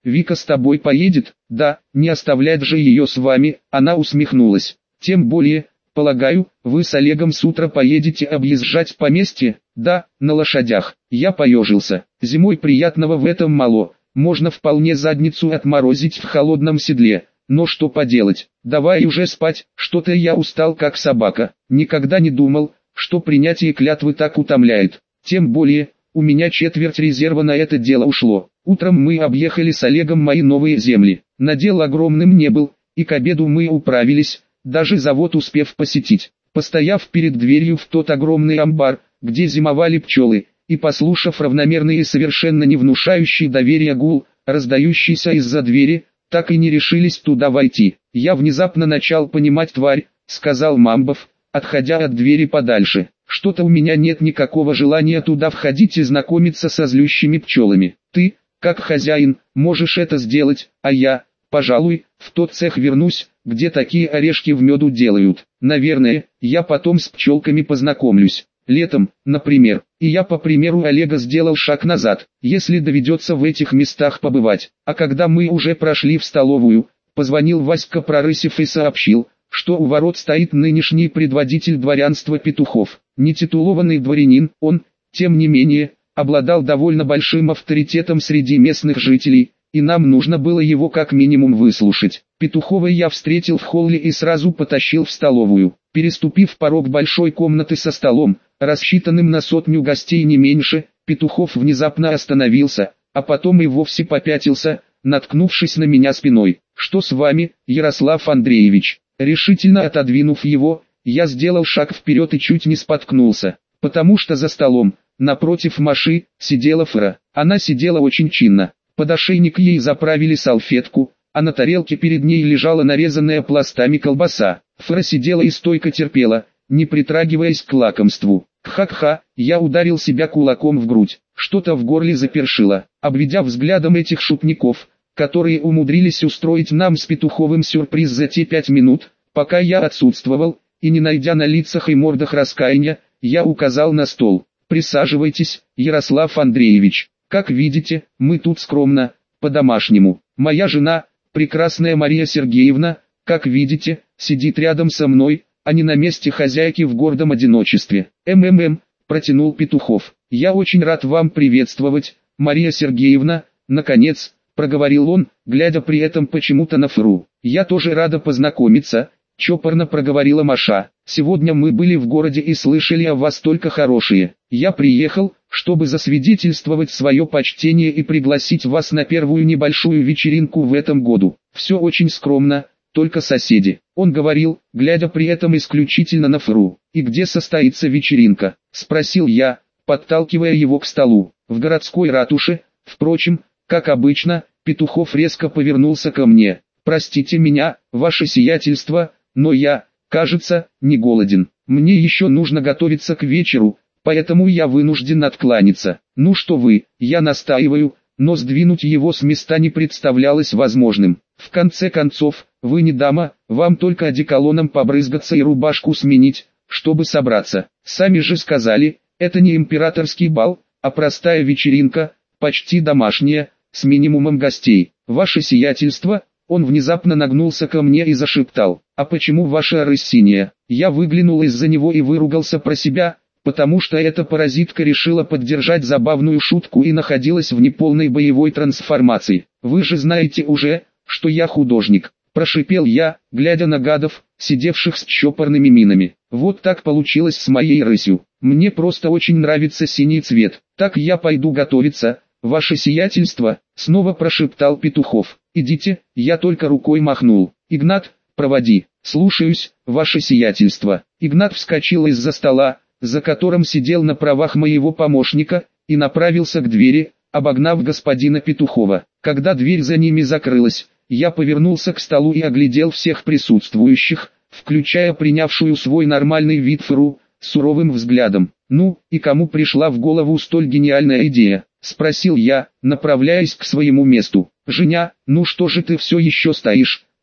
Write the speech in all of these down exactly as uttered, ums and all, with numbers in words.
Вика с тобой поедет? Да, не оставлять же ее с вами, она усмехнулась. Тем более, полагаю, вы с Олегом с утра поедете объезжать поместье? Да, на лошадях. Я поежился. Зимой приятного в этом мало, можно вполне задницу отморозить в холодном седле. Но что поделать, давай уже спать, что-то я устал как собака. Никогда не думал, что принятие клятвы так утомляет. Тем более, у меня четверть резерва на это дело ушло. Утром мы объехали с Олегом мои новые земли. Надел огромным не был, и к обеду мы управились, даже завод успев посетить. Постояв перед дверью в тот огромный амбар, где зимовали пчелы, и послушав равномерный и совершенно не внушающий доверия гул, раздающийся из-за двери, так и не решились туда войти. Я внезапно начал понимать, тварь, сказал Мамбов, отходя от двери подальше. Что-то у меня нет никакого желания туда входить и знакомиться со злющими пчелами. Ты, как хозяин, можешь это сделать, а я, пожалуй, в тот цех вернусь, где такие орешки в меду делают. Наверное, я потом с пчелками познакомлюсь. Летом, например. И я по примеру Олега сделал шаг назад, если доведется в этих местах побывать. А когда мы уже прошли в столовую, позвонил Васька Прорысев и сообщил, что у ворот стоит нынешний предводитель дворянства Петухов. Нетитулованный дворянин, он, тем не менее, обладал довольно большим авторитетом среди местных жителей, и нам нужно было его как минимум выслушать. Петухова я встретил в холле и сразу потащил в столовую. Переступив порог большой комнаты со столом, рассчитанным на сотню гостей не меньше, Петухов внезапно остановился, а потом и вовсе попятился, наткнувшись на меня спиной. «Что с вами, Ярослав Андреевич?» Решительно отодвинув его, я сделал шаг вперед и чуть не споткнулся, потому что за столом, напротив Маши, сидела Фра. Она сидела очень чинно, под ошейник ей заправили салфетку, а на тарелке перед ней лежала нарезанная пластами колбаса. Фра сидела и стойко терпела, не притрагиваясь к лакомству. Ха-ха, я ударил себя кулаком в грудь, что-то в горле запершило. Обведя взглядом этих шутников, которые умудрились устроить нам с Петуховым сюрприз за те пять минут, пока я отсутствовал, и не найдя на лицах и мордах раскаяния, я указал на стол. «Присаживайтесь, Ярослав Андреевич. Как видите, мы тут скромно, по-домашнему. Моя жена, прекрасная Мария Сергеевна, как видите, сидит рядом со мной, а не на месте хозяйки в гордом одиночестве». «МММ», протянул Петухов. «Я очень рад вам приветствовать, Мария Сергеевна, наконец», проговорил он, глядя при этом почему-то на Фру. «Я тоже рада познакомиться», чопорно проговорила Маша. «Сегодня мы были в городе и слышали о вас только хорошие. Я приехал, чтобы засвидетельствовать свое почтение и пригласить вас на первую небольшую вечеринку в этом году. Все очень скромно, только соседи». Он говорил, глядя при этом исключительно на Фру. «И где состоится вечеринка?» – спросил я, подталкивая его к столу. «В городской ратуше, впрочем, как обычно». Петухов резко повернулся ко мне. «Простите меня, ваше сиятельство, но я, кажется, не голоден. Мне еще нужно готовиться к вечеру, поэтому я вынужден откланяться». «Ну что вы, я настаиваю», но сдвинуть его с места не представлялось возможным. «В конце концов, вы не дама, вам только одеколоном побрызгаться и рубашку сменить, чтобы собраться. Сами же сказали, это не императорский бал, а простая вечеринка, почти домашняя, с минимумом гостей. Ваше сиятельство». Он внезапно нагнулся ко мне и зашептал: «А почему ваша рысь синяя?» Я выглянул из-за него и выругался про себя, потому что эта паразитка решила поддержать забавную шутку и находилась в неполной боевой трансформации. «Вы же знаете уже, что я художник», – прошипел я, глядя на гадов, сидевших с чопорными минами. «Вот так получилось с моей рысью. Мне просто очень нравится синий цвет. Так я пойду готовиться, ваше сиятельство», – снова прошептал Петухов. «Идите», я только рукой махнул. «Игнат, проводи». «Слушаюсь, ваше сиятельство». Игнат вскочил из-за стола, за которым сидел на правах моего помощника, и направился к двери, обогнав господина Петухова. Когда дверь за ними закрылась, я повернулся к столу и оглядел всех присутствующих, включая принявшую свой нормальный вид Фру, суровым взглядом. «Ну, и кому пришла в голову столь гениальная идея?» – спросил я, направляясь к своему месту. «Женя, ну что же ты все еще стоишь?» –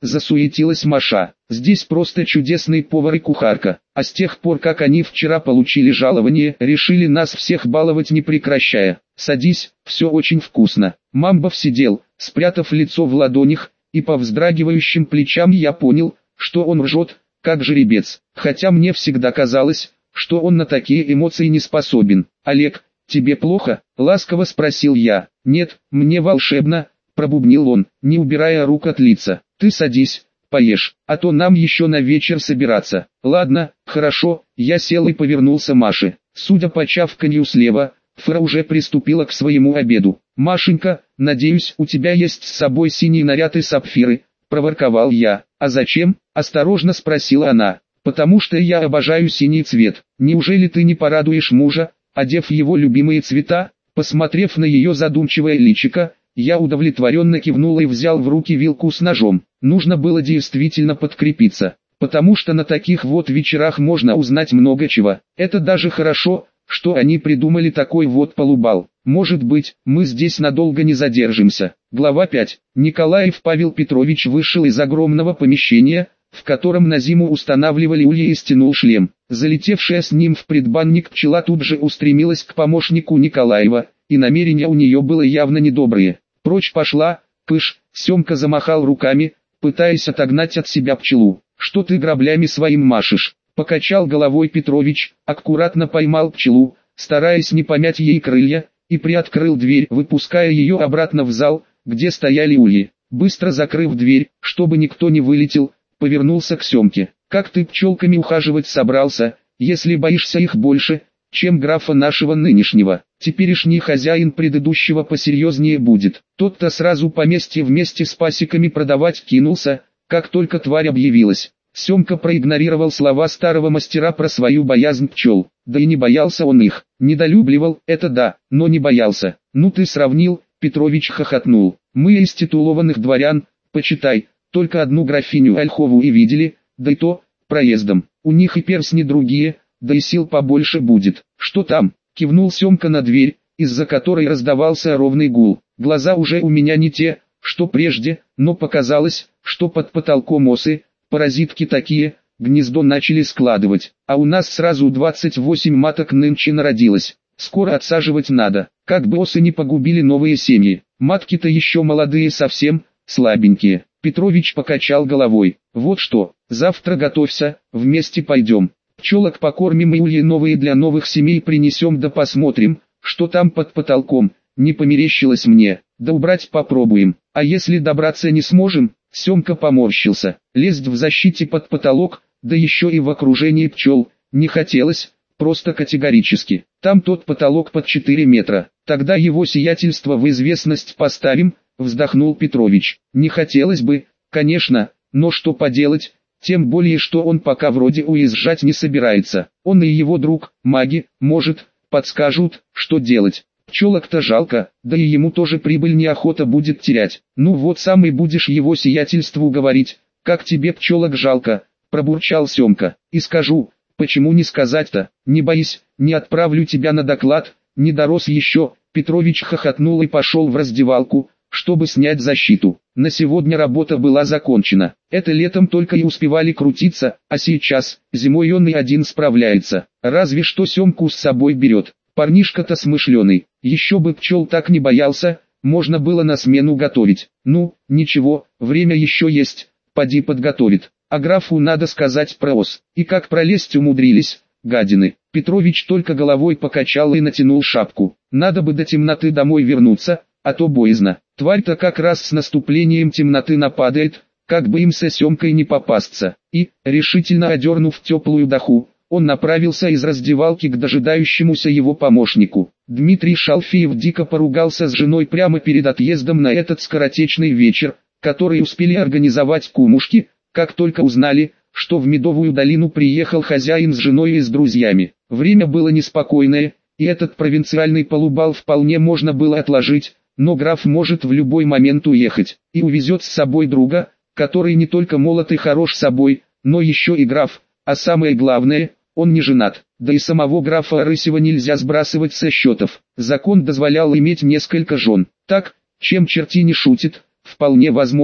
засуетилась Маша. Здесь просто чудесный повар и кухарка. А с тех пор, как они вчера получили жалование, решили нас всех баловать не прекращая. Садись, все очень вкусно. Мамбов сидел, спрятав лицо в ладонях, и по вздрагивающим плечам я понял, что он ржет, как жеребец. Хотя мне всегда казалось, что он на такие эмоции не способен. «Олег, тебе плохо?» – ласково спросил я. «Нет, мне волшебно», – пробубнил он, не убирая рук от лица. «Ты садись, поешь, а то нам еще на вечер собираться». «Ладно, хорошо», я сел и повернулся Маше. Судя по чавканью слева, Фра уже приступила к своему обеду. «Машенька, надеюсь, у тебя есть с собой синий наряд и сапфиры», – проворковал я. «А зачем?» – осторожно спросила она. «Потому что я обожаю синий цвет. Неужели ты не порадуешь мужа, одев его любимые цвета?» Посмотрев на ее задумчивое личико, я удовлетворенно кивнул и взял в руки вилку с ножом. Нужно было действительно подкрепиться, потому что на таких вот вечерах можно узнать много чего. Это даже хорошо, что они придумали такой вот полубал. Может быть, мы здесь надолго не задержимся. Глава пять. Николаев Павел Петрович вышел из огромного помещения, в котором на зиму устанавливали ульи, и стянул шлем. Залетевшая с ним в предбанник пчела тут же устремилась к помощнику Николаева, и намерения у нее было явно недобрые. «Прочь пошла, кыш!» Семка замахал руками, пытаясь отогнать от себя пчелу. «Что ты граблями своим машешь?» Покачал головой Петрович, аккуратно поймал пчелу, стараясь не помять ей крылья, и приоткрыл дверь, выпуская ее обратно в зал, где стояли ульи. Быстро закрыв дверь, чтобы никто не вылетел, повернулся к Семке. «Как ты пчелками ухаживать собрался, если боишься их больше, чем графа нашего нынешнего? Теперешний хозяин предыдущего посерьезнее будет». Тот-то сразу поместье вместе с пасеками продавать кинулся, как только тварь объявилась. Семка проигнорировал слова старого мастера про свою боязнь пчел. Да и не боялся он их. Недолюбливал, это да, но не боялся. «Ну ты сравнил», Петрович хохотнул. «Мы из титулованных дворян, почитай, только одну графиню Ольхову и видели, да и то, проездом. У них и перстни другие, да и сил побольше будет». «Что там?» — кивнул Семка на дверь, из-за которой раздавался ровный гул. «Глаза уже у меня не те, что прежде, но показалось, что под потолком осы, паразитки такие, гнездо начали складывать. А у нас сразу двадцать восемь маток нынче народилось. Скоро отсаживать надо, как бы осы не погубили новые семьи. Матки-то еще молодые совсем, слабенькие». Петрович покачал головой. «Вот что, завтра готовься, вместе пойдем. Пчелок покормим и ульи новые для новых семей принесем, да посмотрим, что там под потолком. Не померещилось мне, да убрать попробуем. А если добраться не сможем?» Семка поморщился. Лезть в защите под потолок, да еще и в окружении пчел, не хотелось, просто категорически. Там тот потолок под четыре метра. «Тогда его сиятельство в известность поставим», вздохнул Петрович. «Не хотелось бы, конечно, но что поделать, тем более что он пока вроде уезжать не собирается. Он и его друг, маги, может, подскажут, что делать. Пчелок-то жалко, да и ему тоже прибыль неохота будет терять. Ну вот сам и будешь его сиятельству говорить, как тебе пчелок жалко», пробурчал Семка. «И скажу, почему не сказать-то, не боись, не отправлю тебя на доклад, не дорос еще». Петрович хохотнул и пошел в раздевалку, чтобы снять защиту. На сегодня работа была закончена. Это летом только и успевали крутиться, а сейчас, зимой он и один справляется. Разве что Семку с собой берет. Парнишка-то смышленый, еще бы пчел так не боялся, можно было на смену готовить. Ну, ничего, время еще есть, поди подготовит. А графу надо сказать про ос. И как пролезть умудрились, гадины. Петрович только головой покачал и натянул шапку. Надо бы до темноты домой вернуться, а то боязно. Тварь-то как раз с наступлением темноты нападает, как бы им со Семкой не попасться. И, решительно одернув теплую даху, он направился из раздевалки к дожидающемуся его помощнику. Дмитрий Шалфеев дико поругался с женой прямо перед отъездом на этот скоротечный вечер, который успели организовать кумушки, как только узнали, что в Медовую долину приехал хозяин с женой и с друзьями. Время было неспокойное, и этот провинциальный полубал вполне можно было отложить, но граф может в любой момент уехать, и увезет с собой друга, который не только молод и хорош собой, но еще и граф, а самое главное, он не женат. Да и самого графа Рысева нельзя сбрасывать со счетов. Закон дозволял иметь несколько жен. Так, чем черти не шутит, вполне возможно,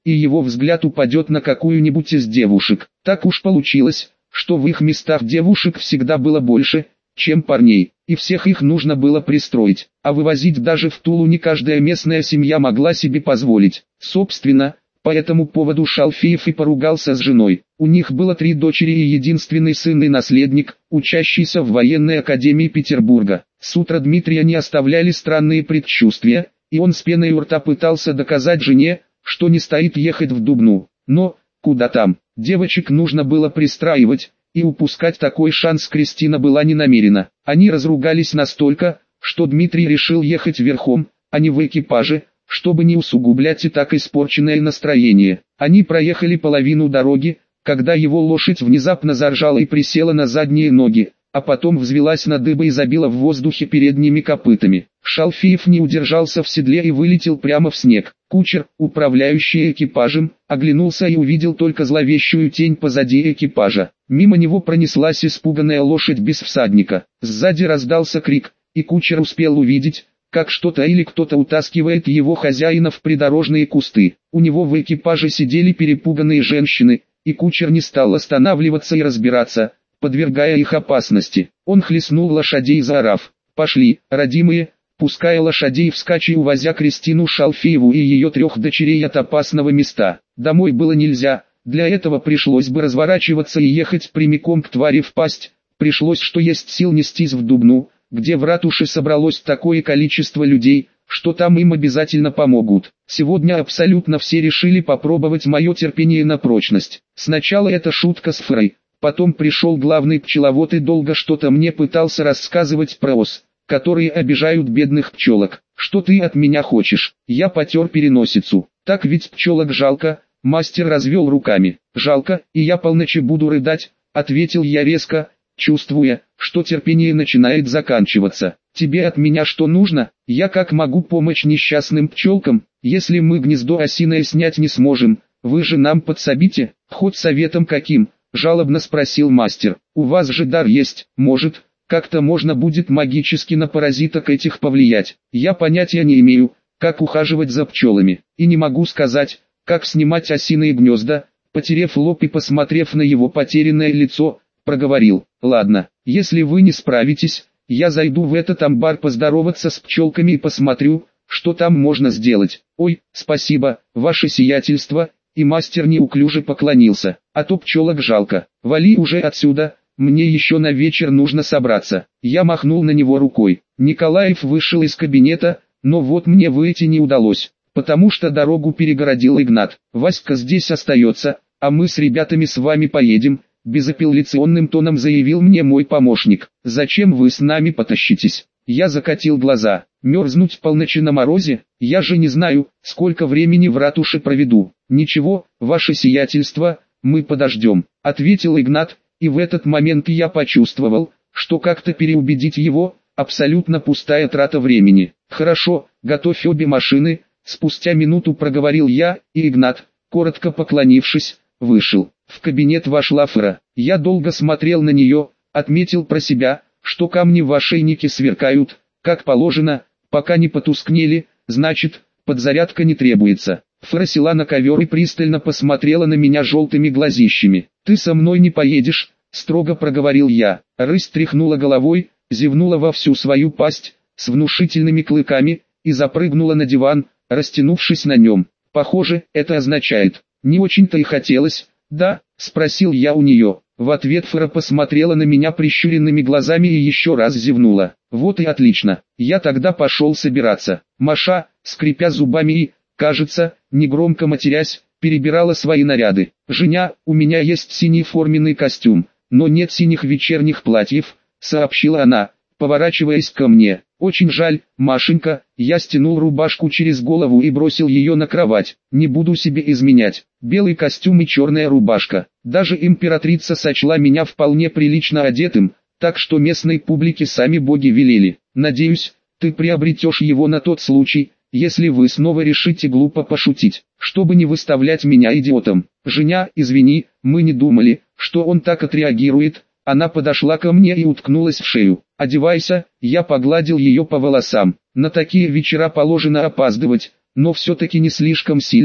и его взгляд упадет на какую-нибудь из девушек. Так уж получилось, что в их местах девушек всегда было больше, чем парней, и всех их нужно было пристроить, а вывозить даже в Тулу не каждая местная семья могла себе позволить. Собственно, по этому поводу Шалфеев и поругался с женой. У них было три дочери и единственный сын и наследник, учащийся в военной академии Петербурга. С утра Дмитрия не оставляли странные предчувствия, и он с пеной у рта пытался доказать жене, что не стоит ехать в Дубну. Но, куда там, девочек нужно было пристраивать, и упускать такой шанс Кристина была не намерена. Они разругались настолько, что Дмитрий решил ехать верхом, а не в экипаже, чтобы не усугублять и так испорченное настроение. Они проехали половину дороги, когда его лошадь внезапно заржала и присела на задние ноги, а потом взвилась на дыбы и забила в воздухе передними копытами. Шалфеев не удержался в седле и вылетел прямо в снег. Кучер, управляющий экипажем, оглянулся и увидел только зловещую тень позади экипажа. Мимо него пронеслась испуганная лошадь без всадника. Сзади раздался крик, и кучер успел увидеть, как что-то или кто-то утаскивает его хозяина в придорожные кусты. У него в экипаже сидели перепуганные женщины, и кучер не стал останавливаться и разбираться, подвергая их опасности. Он хлестнул лошадей, заорав: «Пошли, родимые!», пуская лошадей вскачь и увозя Кристину Шалфееву и ее трех дочерей от опасного места. Домой было нельзя, для этого пришлось бы разворачиваться и ехать прямиком к твари в пасть, пришлось что есть сил нестись в Дубну, где в ратуше собралось такое количество людей, что там им обязательно помогут. Сегодня абсолютно все решили попробовать мое терпение на прочность. Сначала это шутка с Фрой, потом пришел главный пчеловод и долго что-то мне пытался рассказывать про ос, которые обижают бедных пчелок. Что ты от меня хочешь? Я потер переносицу. Так ведь пчелок жалко, мастер развел руками. Жалко, и я полночи буду рыдать, ответил я резко, чувствуя, что терпение начинает заканчиваться. Тебе от меня что нужно? Я как могу помочь несчастным пчелкам, если мы гнездо осиное снять не сможем? Вы же нам подсобите, хоть советом каким? Жалобно спросил мастер. У вас же дар есть, может, как-то можно будет магически на паразиток этих повлиять. Я понятия не имею, как ухаживать за пчелами, и не могу сказать, как снимать осиные гнезда. Потерев лоб и посмотрев на его потерянное лицо, проговорил: ладно, если вы не справитесь, я зайду в этот амбар поздороваться с пчелками и посмотрю, что там можно сделать. Ой, спасибо, ваше сиятельство, и мастер неуклюже поклонился. А то пчелок жалко, вали уже отсюда, мне еще на вечер нужно собраться. Я махнул на него рукой. Николаев вышел из кабинета, но вот мне выйти не удалось, потому что дорогу перегородил Игнат. Васька здесь остается, а мы с ребятами с вами поедем, безапелляционным тоном заявил мне мой помощник. Зачем вы с нами потащитесь? Я закатил глаза. Мерзнуть в полночи на морозе? Я же не знаю, сколько времени в ратуше проведу. Ничего, ваше сиятельство, мы подождем, ответил Игнат, и в этот момент я почувствовал, что как-то переубедить его – абсолютно пустая трата времени. Хорошо, готовь обе машины, спустя минуту проговорил я, и Игнат, коротко поклонившись, вышел. В кабинет вошла Фра. Я долго смотрел на нее, отметил про себя, что камни в ошейнике сверкают, как положено, пока не потускнели, значит, подзарядка не требуется. Фра села на ковер и пристально посмотрела на меня желтыми глазищами. «Ты со мной не поедешь», — строго проговорил я. Рысь тряхнула головой, зевнула во всю свою пасть, с внушительными клыками, и запрыгнула на диван, растянувшись на нем. Похоже, это означает, не очень-то и хотелось. «Да?» — спросил я у нее. В ответ Фра посмотрела на меня прищуренными глазами и еще раз зевнула. «Вот и отлично. Я тогда пошел собираться». Маша, скрипя зубами и, кажется, негромко матерясь, перебирала свои наряды. «Женя, у меня есть синий форменный костюм, но нет синих вечерних платьев», — сообщила она, поворачиваясь ко мне. «Очень жаль, Машенька». Я стянул рубашку через голову и бросил ее на кровать. «Не буду себе изменять. Белый костюм и черная рубашка». Даже императрица сочла меня вполне прилично одетым, так что местной публике сами боги велели. «Надеюсь, ты приобретешь его на тот случай, если вы снова решите глупо пошутить, чтобы не выставлять меня идиотом. Женя, извини, мы не думали, что он так отреагирует». Она подошла ко мне и уткнулась в шею. «Одевайся», я погладил ее по волосам. «На такие вечера положено опаздывать, но все-таки не слишком сильно»,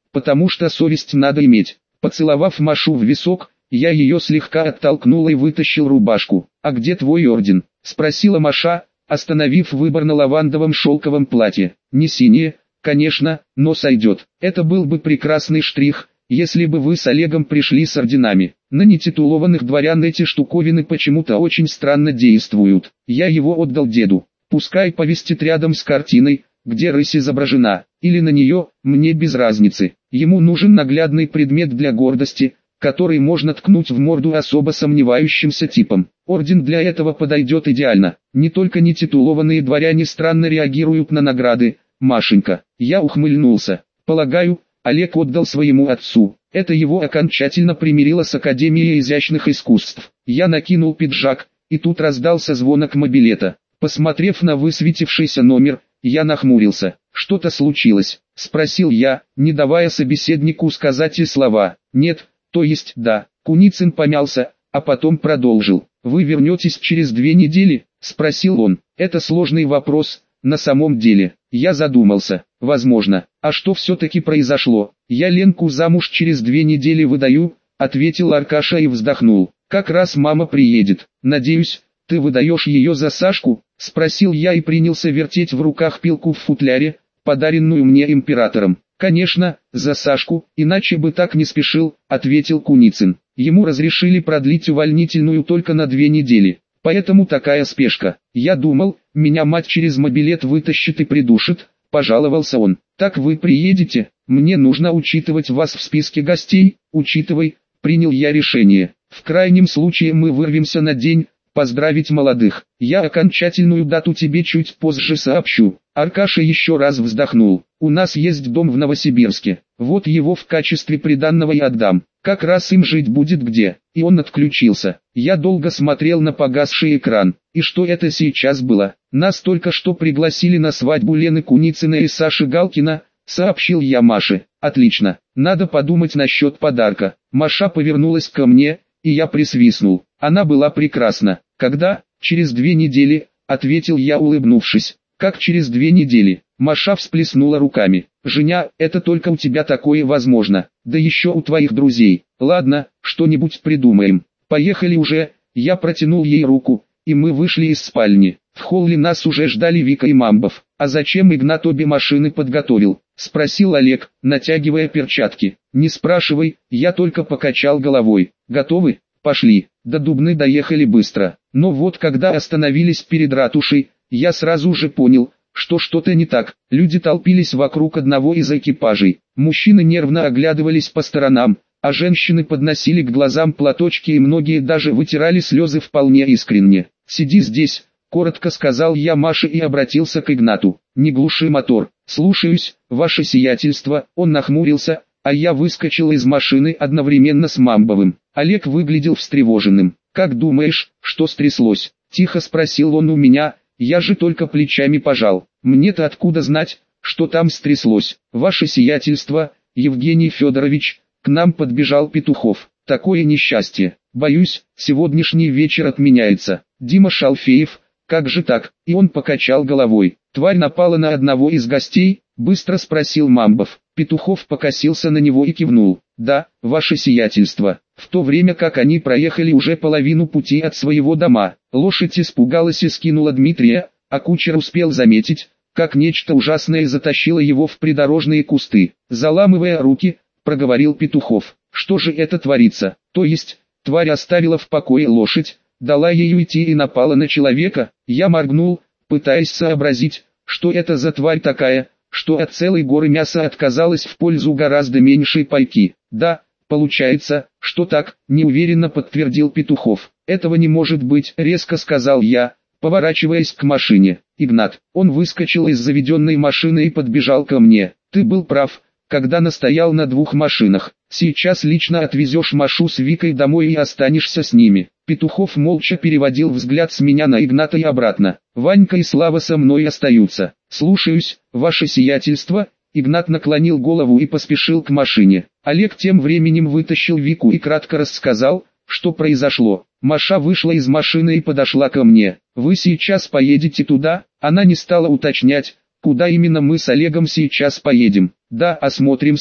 потому что совесть надо иметь. Поцеловав Машу в висок, я ее слегка оттолкнул и вытащил рубашку. «А где твой орден?» – спросила Маша, остановив выбор на лавандовом шелковом платье. «Не синее, конечно, но сойдет. Это был бы прекрасный штрих, если бы вы с Олегом пришли с орденами. На нетитулованных дворян эти штуковины почему-то очень странно действуют. Я его отдал деду. Пускай повесит рядом с картиной, где рысь изображена, или на нее, мне без разницы. Ему нужен наглядный предмет для гордости, который можно ткнуть в морду особо сомневающимся типам. Орден для этого подойдет идеально. Не только нетитулованные дворяне странно реагируют на награды, Машенька». Я ухмыльнулся. «Полагаю, Олег отдал своему отцу. Это его окончательно примирило с Академией изящных искусств». Я накинул пиджак, и тут раздался звонок мобилета. Посмотрев на высветившийся номер, я нахмурился. «Что-то случилось?» – спросил я, не давая собеседнику сказать и слова. «Нет, то есть да». Куницын помялся, а потом продолжил. «Вы вернетесь через две недели?» – спросил он. «Это сложный вопрос, на самом деле». Я задумался. «Возможно. А что все-таки произошло?» «Я Ленку замуж через две недели выдаю», – ответил Аркаша и вздохнул. «Как раз мама приедет. Надеюсь, ты выдаешь ее за Сашку?» – спросил я и принялся вертеть в руках пилку в футляре, подаренную мне императором. «Конечно, за Сашку, иначе бы так не спешил», – ответил Куницын. «Ему разрешили продлить увольнительную только на две недели. Поэтому такая спешка. Я думал, меня мать через мобилет вытащит и придушит», – пожаловался он. «Так вы приедете? Мне нужно учитывать вас в списке гостей». «Учитывай», – принял я решение. «В крайнем случае мы вырвемся на день, поздравить молодых. Я окончательную дату тебе чуть позже сообщу». Аркаша еще раз вздохнул. «У нас есть дом в Новосибирске. Вот его в качестве приданного я отдам. Как раз им жить будет где». И он отключился. Я долго смотрел на погасший экран. И что это сейчас было? «Нас только что пригласили на свадьбу Лены Куницына и Саши Галкина», сообщил я Маше. «Отлично. Надо подумать насчет подарка». Маша повернулась ко мне, и я присвистнул. Она была прекрасна. «Когда?» «Через две недели», ответил я, улыбнувшись. «Как через две недели?» Маша всплеснула руками. «Женя, это только у тебя такое возможно. Да еще у твоих друзей. Ладно, что-нибудь придумаем. Поехали уже». Я протянул ей руку, и мы вышли из спальни. В холле нас уже ждали Вика и Мамбов. «А зачем Игнат обе машины подготовил?» – спросил Олег, натягивая перчатки. «Не спрашивай», я только покачал головой. «Готовы? Пошли». До Дубны доехали быстро. Но вот когда остановились перед ратушей, я сразу же понял, что что-то не так. Люди толпились вокруг одного из экипажей. Мужчины нервно оглядывались по сторонам, а женщины подносили к глазам платочки и многие даже вытирали слезы вполне искренне. «Сиди здесь», — коротко сказал я Маше и обратился к Игнату. «Не глуши мотор». «Слушаюсь, ваше сиятельство». Он нахмурился, а я выскочил из машины одновременно с Мамбовым. Олег выглядел встревоженным. «Как думаешь, что стряслось?» – тихо спросил он у меня. Я же только плечами пожал. «Мне-то откуда знать, что там стряслось?» «Ваше сиятельство, Евгений Федорович», к нам подбежал Петухов. «Такое несчастье. Боюсь, сегодняшний вечер отменяется. Дима Шалфеев, как же так?» И он покачал головой. «Тварь напала на одного из гостей?» – быстро спросил Мамбов. Петухов покосился на него и кивнул. «Да, ваше сиятельство». В то время как они проехали уже половину пути от своего дома, лошадь испугалась и скинула Дмитрия, а кучер успел заметить, как нечто ужасное затащило его в придорожные кусты. «Заламывая руки», — проговорил Петухов. «Что же это творится? То есть, тварь оставила в покое лошадь, дала ею идти и напала на человека?» Я моргнул, пытаясь сообразить, что это за тварь такая, что от целой горы мяса отказалась в пользу гораздо меньшей пайки. «Да, получается, что так», — неуверенно подтвердил Петухов. «Этого не может быть», — резко сказал я, поворачиваясь к машине. «Игнат». Он выскочил из заведенной машины и подбежал ко мне. «Ты был прав, когда настоял на двух машинах. Сейчас лично отвезешь Машу с Викой домой и останешься с ними». Петухов молча переводил взгляд с меня на Игната и обратно. «Ванька и Слава со мной остаются». «Слушаюсь, ваше сиятельство». Игнат наклонил голову и поспешил к машине. Олег тем временем вытащил Вику и кратко рассказал, что произошло. Маша вышла из машины и подошла ко мне. «Вы сейчас поедете туда?» Она не стала уточнять, куда именно мы с Олегом сейчас поедем. «Да, осмотримся»,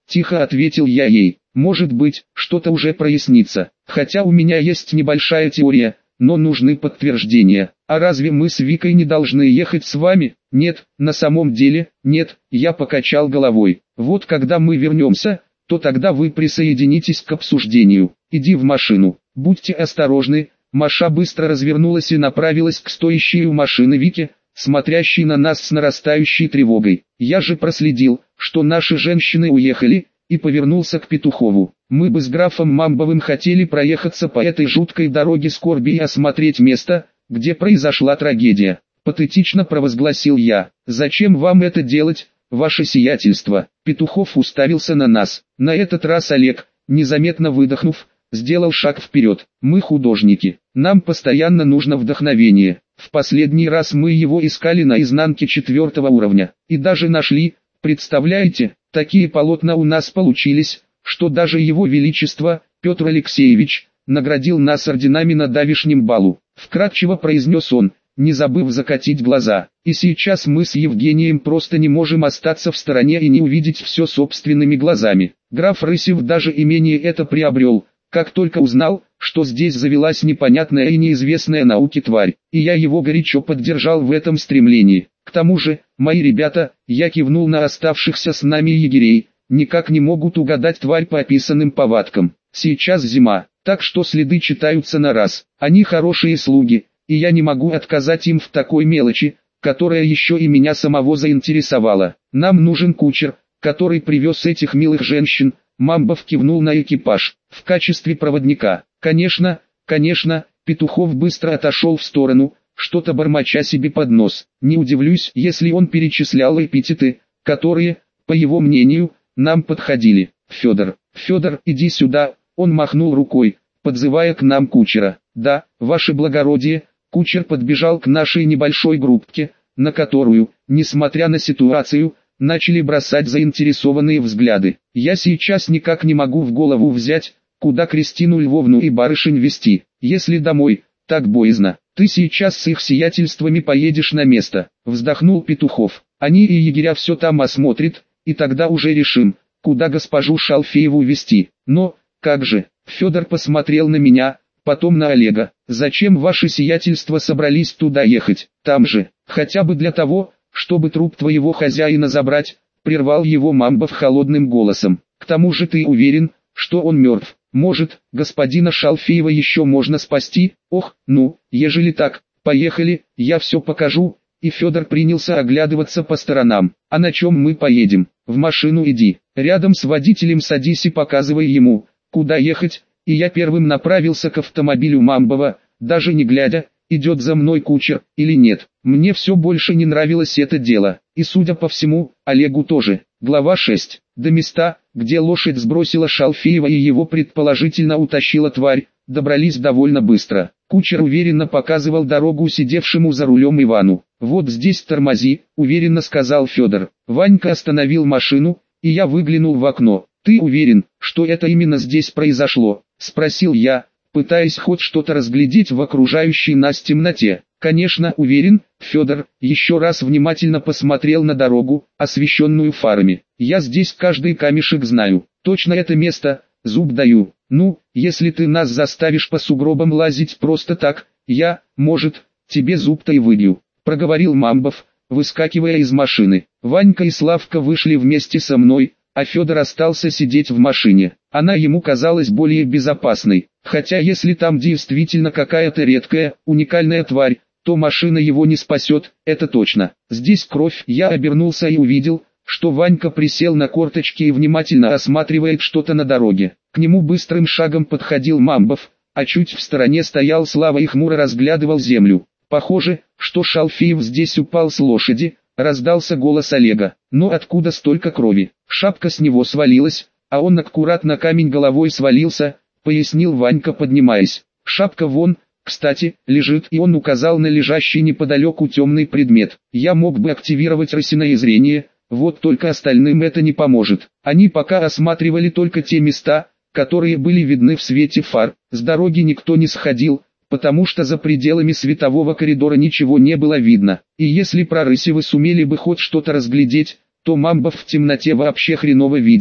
тихо ответил я ей. Может быть, что-то уже прояснится, хотя у меня есть небольшая теория, но нужны подтверждения. А разве мы с Викой не должны ехать с вами? Нет, на самом деле, нет, я покачал головой. Вот когда мы вернемся, то тогда вы присоединитесь к обсуждению. Иди в машину, будьте осторожны. Маша быстро развернулась и направилась к стоящей у машины Вике, смотрящей на нас с нарастающей тревогой. Я же проследил, что наши женщины уехали, и повернулся к Петухову. Мы бы с графом Мамбовым хотели проехаться по этой жуткой дороге скорби и осмотреть место, где произошла трагедия. Патетично провозгласил я. Зачем вам это делать, ваше сиятельство? Петухов уставился на нас. На этот раз Олег, незаметно выдохнув, сделал шаг вперед. Мы художники. Нам постоянно нужно вдохновение. В последний раз мы его искали на изнанке четвертого уровня. И даже нашли. Представляете, такие полотна у нас получились, что даже его величество, Петр Алексеевич, наградил нас орденами на давешнем балу. Вкратчиво произнес он, не забыв закатить глаза. И сейчас мы с Евгением просто не можем остаться в стороне и не увидеть все собственными глазами. Граф Рысев даже имение это приобрел, как только узнал, что здесь завелась непонятная и неизвестная науке тварь, и я его горячо поддержал в этом стремлении. К тому же, мои ребята, я кивнул на оставшихся с нами егерей, никак не могут угадать тварь по описанным повадкам. Сейчас зима, так что следы читаются на раз. Они хорошие слуги, и я не могу отказать им в такой мелочи, которая еще и меня самого заинтересовала. Нам нужен кучер, который привез этих милых женщин. Мамбов кивнул на экипаж. В качестве проводника. Конечно, конечно, Петухов быстро отошел в сторону, что-то бормоча себе под нос. Не удивлюсь, если он перечислял эпитеты, которые, по его мнению, нам подходили. Федор, Федор, иди сюда. Он махнул рукой, подзывая к нам кучера. Да, ваше благородие. Кучер подбежал к нашей небольшой группке, на которую, несмотря на ситуацию, начали бросать заинтересованные взгляды. Я сейчас никак не могу в голову взять, куда Кристину Львовну и барышень везти. Если домой, так боязно. Ты сейчас с их сиятельствами поедешь на место. Вздохнул Петухов. Они и егеря все там осмотрят, и тогда уже решим, куда госпожу Шалфееву везти. Но, как же, Федор посмотрел на меня, потом на Олега. Зачем ваше сиятельство собрались туда ехать? Там же, хотя бы для того, чтобы труп твоего хозяина забрать, прервал его Мамбов холодным голосом. К тому же ты уверен, что он мертв. Может, господина Шалфеева еще можно спасти? Ох, ну, ежели так, поехали, я все покажу. И Федор принялся оглядываться по сторонам. А на чем мы поедем? В машину иди. Рядом с водителем садись и показывай ему, куда ехать. И я первым направился к автомобилю Мамбова, даже не глядя, идет за мной кучер или нет. Мне все больше не нравилось это дело. И судя по всему, Олегу тоже. Глава шесть. До места, где лошадь сбросила Шалфеева и его предположительно утащила тварь, добрались довольно быстро. Кучер уверенно показывал дорогу сидевшему за рулем Ивану. «Вот здесь тормози», — уверенно сказал Федор. Ванька остановил машину, и я выглянул в окно. «Ты уверен, что это именно здесь произошло?» — спросил я, пытаясь хоть что-то разглядеть в окружающей нас темноте. «Конечно уверен», — Федор еще раз внимательно посмотрел на дорогу, освещенную фарами. «Я здесь каждый камешек знаю. Точно это место, зуб даю. Ну, если ты нас заставишь по сугробам лазить просто так, я, может, тебе зуб-то и выбью», — проговорил Мамбов, выскакивая из машины. Ванька и Славка вышли вместе со мной, а Федор остался сидеть в машине. Она ему казалась более безопасной, хотя если там действительно какая-то редкая, уникальная тварь, то машина его не спасет, это точно. Здесь кровь. Я обернулся и увидел, что Ванька присел на корточки и внимательно осматривает что-то на дороге. К нему быстрым шагом подходил Мамбов, а чуть в стороне стоял Слава и хмуро разглядывал землю. Похоже, что Шалфеев здесь упал с лошади. Раздался голос Олега. Но откуда столько крови? Шапка с него свалилась, а он аккуратно на камень головой свалился, пояснил Ванька, поднимаясь. Шапка вон, кстати, лежит, и он указал на лежащий неподалеку темный предмет. Я мог бы активировать рысиное зрение, вот только остальным это не поможет. Они пока осматривали только те места, которые были видны в свете фар. С дороги никто не сходил, потому что за пределами светового коридора ничего не было видно. И если про Рысевы сумели бы хоть что-то разглядеть, то Мамбов в темноте вообще хреново видел.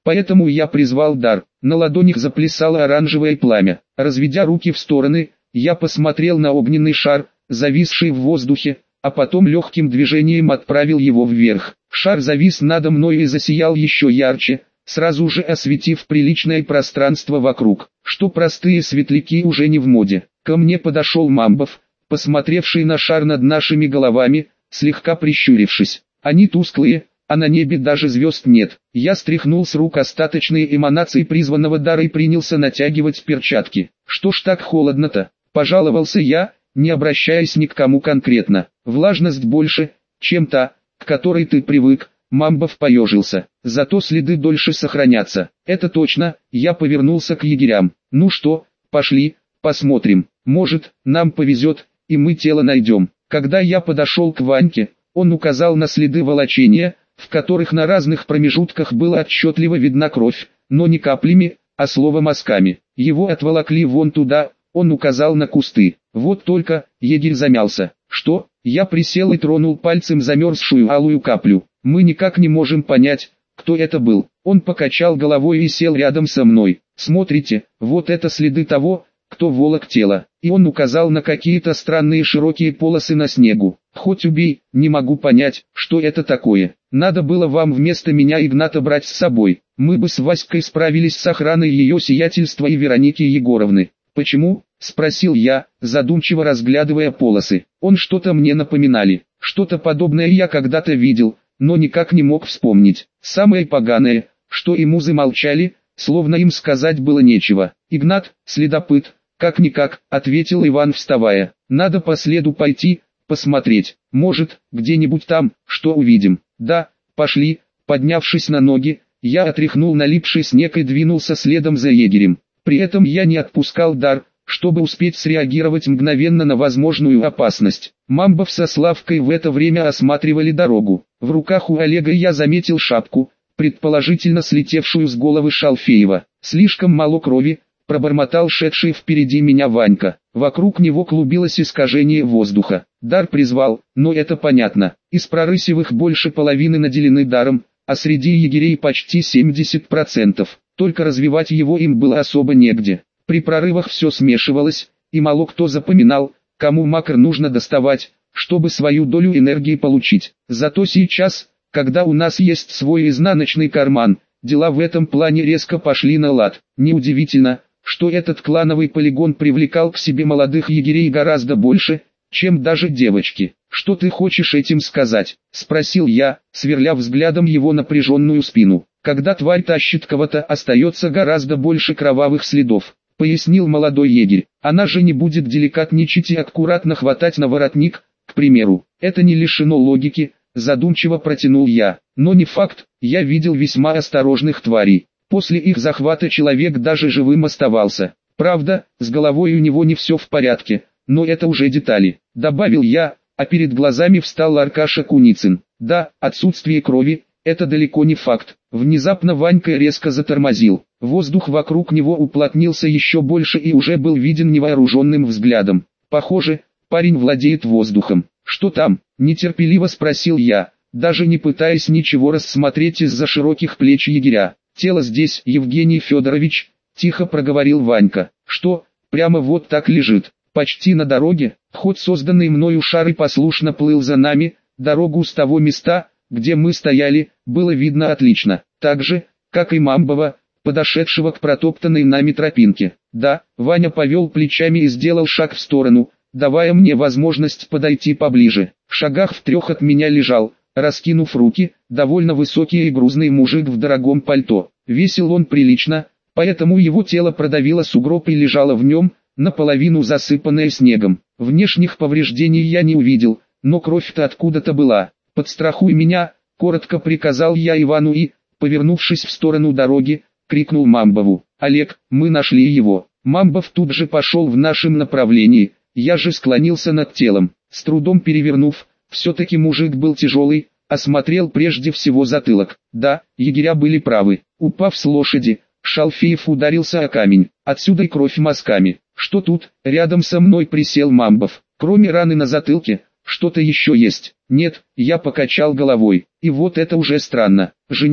Поэтому я призвал дар. На ладонях заплясало оранжевое пламя. Разведя руки в стороны, я посмотрел на огненный шар, зависший в воздухе, а потом легким движением отправил его вверх. Шар завис надо мной и засиял еще ярче, сразу же осветив приличное пространство вокруг, что простые светляки уже не в моде. Ко мне подошел Мамбов, посмотревший на шар над нашими головами, слегка прищурившись. Они тусклые, а на небе даже звезд нет. Я стряхнул с рук остаточные эманации призванного дара и принялся натягивать перчатки. Что ж так холодно-то? Пожаловался я, не обращаясь ни к кому конкретно. Влажность больше, чем та, к которой ты привык. Мамбов поежился. Зато следы дольше сохранятся. Это точно. Я повернулся к егерям. Ну что, пошли, посмотрим. Может, нам повезет, и мы тело найдем. Когда я подошел к Ваньке, он указал на следы волочения, в которых на разных промежутках была отчетливо видна кровь, но не каплями, а слово мазками. Его отволокли вон туда, он указал на кусты. Вот только, егерь замялся. Что? Я присел и тронул пальцем замерзшую алую каплю. Мы никак не можем понять, кто это был. Он покачал головой и сел рядом со мной. Смотрите, вот это следы того, кто волок тело. И он указал на какие-то странные широкие полосы на снегу. Хоть убей, не могу понять, что это такое. Надо было вам вместо меня Игната брать с собой. Мы бы с Васькой справились с охраной ее сиятельства и Вероники Егоровны. Почему? Спросил я, задумчиво разглядывая полосы. Он что-то мне напоминали. Что-то подобное я когда-то видел, но никак не мог вспомнить. Самое поганое, что и музы молчали, словно им сказать было нечего. Игнат, следопыт, как-никак, ответил Иван, вставая. Надо по следу пойти, посмотреть. Может, где-нибудь там, что увидим. Да, пошли. Поднявшись на ноги, я отряхнул налипший снег и двинулся следом за егерем. При этом я не отпускал дар, чтобы успеть среагировать мгновенно на возможную опасность. Мамбов со Славкой в это время осматривали дорогу. В руках у Олега я заметил шапку, предположительно слетевшую с головы Шалфеева. Слишком мало крови, пробормотал шедший впереди меня Ванька. Вокруг него клубилось искажение воздуха. Дар призвал, но это понятно. Из прорысевых больше половины наделены даром, а среди егерей почти семьдесят процентов. Только развивать его им было особо негде. При прорывах все смешивалось, и мало кто запоминал, кому макар нужно доставать, чтобы свою долю энергии получить. Зато сейчас, когда у нас есть свой изнаночный карман, дела в этом плане резко пошли на лад. Неудивительно, что этот клановый полигон привлекал к себе молодых егерей гораздо больше, чем даже девочки. «Что ты хочешь этим сказать?» – спросил я, сверля взглядом его напряженную спину. «Когда тварь тащит кого-то, остается гораздо больше кровавых следов», – пояснил молодой егерь. «Она же не будет деликатничать и аккуратно хватать на воротник, к примеру. Это не лишено логики», – задумчиво протянул я. «Но не факт, я видел весьма осторожных тварей. После их захвата человек даже живым оставался. Правда, с головой у него не все в порядке, но это уже детали», – добавил я, а перед глазами встал Аркаша Куницын. «Да, отсутствие крови – это далеко не факт». Внезапно Ванька резко затормозил. Воздух вокруг него уплотнился еще больше и уже был виден невооруженным взглядом. Похоже, парень владеет воздухом. «Что там?» – нетерпеливо спросил я, даже не пытаясь ничего рассмотреть из-за широких плеч егеря. «Тело здесь, Евгений Федорович», – тихо проговорил Ванька. «Что, прямо вот так лежит? Почти на дороге?» Хоть созданный мною шар и послушно плыл за нами, дорогу с того места, где мы стояли, было видно отлично, так же, как и Мамбова, подошедшего к протоптанной нами тропинке. «Да», Ваня повел плечами и сделал шаг в сторону, давая мне возможность подойти поближе. В шагах в трех от меня лежал, раскинув руки, довольно высокий и грузный мужик в дорогом пальто. Весил он прилично, поэтому его тело продавило сугроб и лежало в нем, наполовину засыпанное снегом. Внешних повреждений я не увидел, но кровь-то откуда-то была. «Подстрахуй меня», — коротко приказал я Ивану и, повернувшись в сторону дороги, крикнул Мамбову. «Олег, мы нашли его». Мамбов тут же пошел в нашем направлении, я же склонился над телом, с трудом перевернув, все-таки мужик был тяжелый, осмотрел прежде всего затылок. Да, егеря были правы, упав с лошади, Шалфеев ударился о камень, отсюда и кровь мазками. «Что тут?» — рядом со мной присел Мамбов. «Кроме раны на затылке, что-то еще есть?» «Нет», — я покачал головой. «И вот это уже странно. Женя,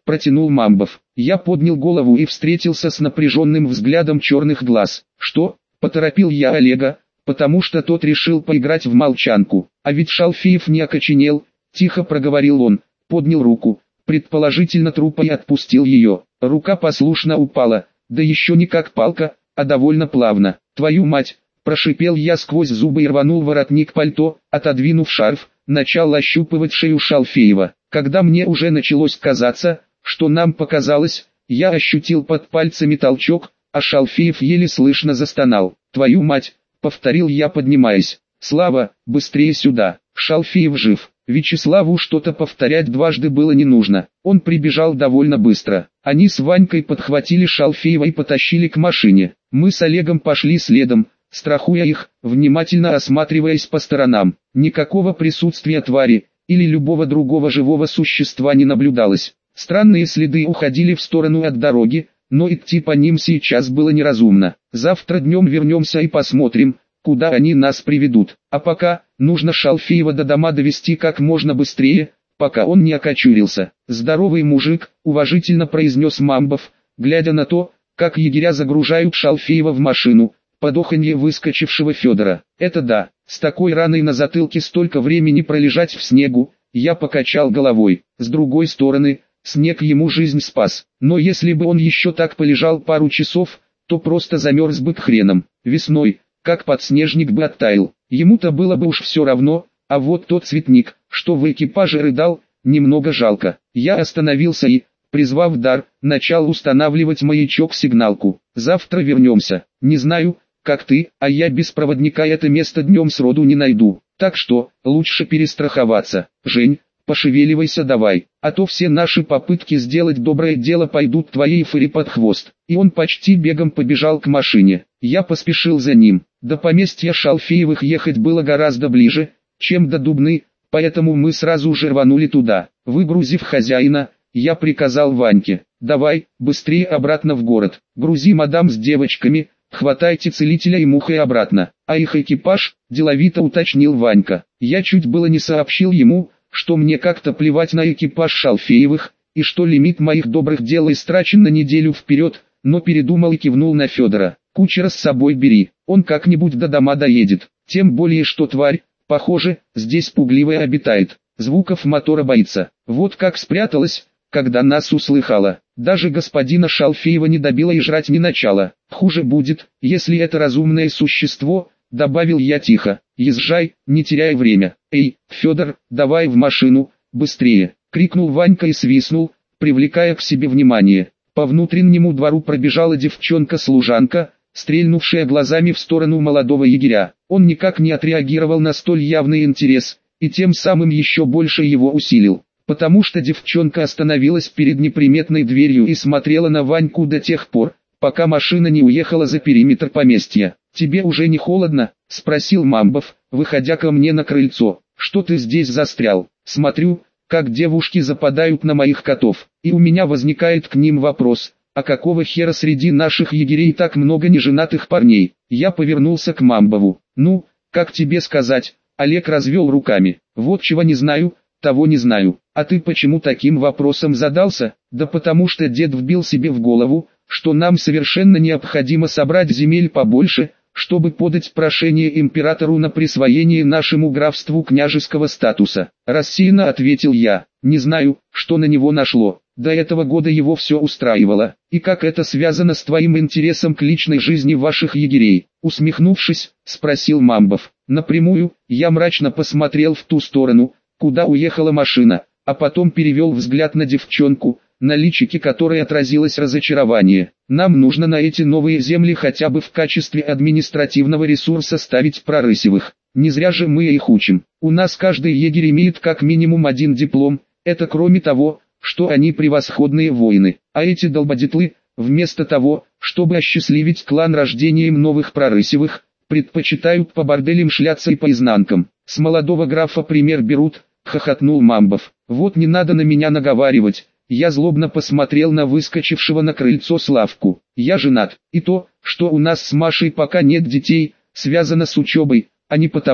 протянул Мамбов. Я поднял голову и встретился с напряженным взглядом черных глаз. Что? Поторопил я Олега, потому что тот решил поиграть в молчанку. А ведь Шалфеев не окоченел, тихо проговорил он, поднял руку, предположительно трупа, и отпустил ее. Рука послушно упала, да еще не как палка, а довольно плавно. Твою мать! Прошипел я сквозь зубы и рванул воротник пальто, отодвинув шарф, начал ощупывать шею Шалфеева. Когда мне уже началось казаться, что нам показалось, я ощутил под пальцами толчок, а Шалфеев еле слышно застонал. «Твою мать!» — повторил я, поднимаясь. «Слава, быстрее сюда!» Шалфеев жив. Вячеславу что-то повторять дважды было не нужно. Он прибежал довольно быстро. Они с Ванькой подхватили Шалфеева и потащили к машине. Мы с Олегом пошли следом, страхуя их, внимательно осматриваясь по сторонам. Никакого присутствия твари или любого другого живого существа не наблюдалось. Странные следы уходили в сторону от дороги, но идти по ним сейчас было неразумно. Завтра днем вернемся и посмотрим, куда они нас приведут. А пока, нужно Шалфеева до дома довести как можно быстрее, пока он не окочурился. «Здоровый мужик», — уважительно произнес Мамбов, глядя на то, как егеря загружают Шалфеева в машину, под оханье выскочившего Федора. «Это да, с такой раной на затылке столько времени пролежать в снегу», — я покачал головой. С другой стороны, снег ему жизнь спас. Но если бы он еще так полежал пару часов, то просто замерз бы к хренам. Весной, как подснежник, бы оттаял. Ему-то было бы уж все равно, а вот тот цветник, что в экипаже рыдал, немного жалко. Я остановился и, призвав дар, начал устанавливать маячок-сигналку. «Завтра вернемся. Не знаю, как ты, а я без проводника это место днем сроду не найду. Так что, лучше перестраховаться. Жень, пошевеливайся давай, а то все наши попытки сделать доброе дело пойдут твоей фыре под хвост». И он почти бегом побежал к машине. Я поспешил за ним. До поместья Шалфеевых ехать было гораздо ближе, чем до Дубны, поэтому мы сразу же рванули туда. Выгрузив хозяина, я приказал Ваньке: «Давай, быстрее обратно в город, грузи мадам с девочками, хватайте целителя и мухой обратно». «А их экипаж?» – деловито уточнил Ванька. Я чуть было не сообщил ему, что мне как-то плевать на экипаж Шалфеевых, и что лимит моих добрых дел истрачен на неделю вперед, но передумал и кивнул на Федора. «Кучера с собой бери, он как-нибудь до дома доедет, тем более что тварь, похоже, здесь пугливая обитает, звуков мотора боится. Вот как спряталась, когда нас услыхала. Даже господина Шалфеева не добила и жрать не начала. Хуже будет, если это разумное существо», — добавил я тихо. «Езжай, не теряй время». «Эй, Федор, давай в машину, быстрее!» — крикнул Ванька и свистнул, привлекая к себе внимание. По внутреннему двору пробежала девчонка-служанка, стрельнувшая глазами в сторону молодого егеря. Он никак не отреагировал на столь явный интерес, и тем самым еще больше его усилил, потому что девчонка остановилась перед неприметной дверью и смотрела на Ваньку до тех пор, пока машина не уехала за периметр поместья. «Тебе уже не холодно?» — спросил Мамбов, выходя ко мне на крыльцо. «Что ты здесь застрял? Смотрю, как девушки западают на моих котов, и у меня возникает к ним вопрос, а какого хера среди наших егерей так много неженатых парней?» Я повернулся к Мамбову. «Ну, как тебе сказать?» Олег развел руками. «Вот чего не знаю, того не знаю. А ты почему таким вопросом задался?» «Да потому что дед вбил себе в голову, что нам совершенно необходимо собрать земель побольше, чтобы подать прошение императору на присвоение нашему графству княжеского статуса». Рассеянно ответил я. «Не знаю, что на него нашло. До этого года его все устраивало. И как это связано с твоим интересом к личной жизни ваших егерей?» Усмехнувшись, спросил Мамбов. Напрямую, я мрачно посмотрел в ту сторону, куда уехала машина, а потом перевел взгляд на девчонку, на личике которой отразилось разочарование. «Нам нужно на эти новые земли хотя бы в качестве административного ресурса ставить прорысевых. Не зря же мы их учим. У нас каждый егерь имеет как минимум один диплом, это кроме того, что они превосходные воины. А эти долбодятлы, вместо того, чтобы осчастливить клан рождением новых прорысевых, предпочитают по борделям шляться и по изнанкам. С молодого графа пример берут», — хохотнул Мамбов. «Вот не надо на меня наговаривать». Я злобно посмотрел на выскочившего на крыльцо Славку. «Я женат, и то, что у нас с Машей пока нет детей, связано с учебой, а не потому,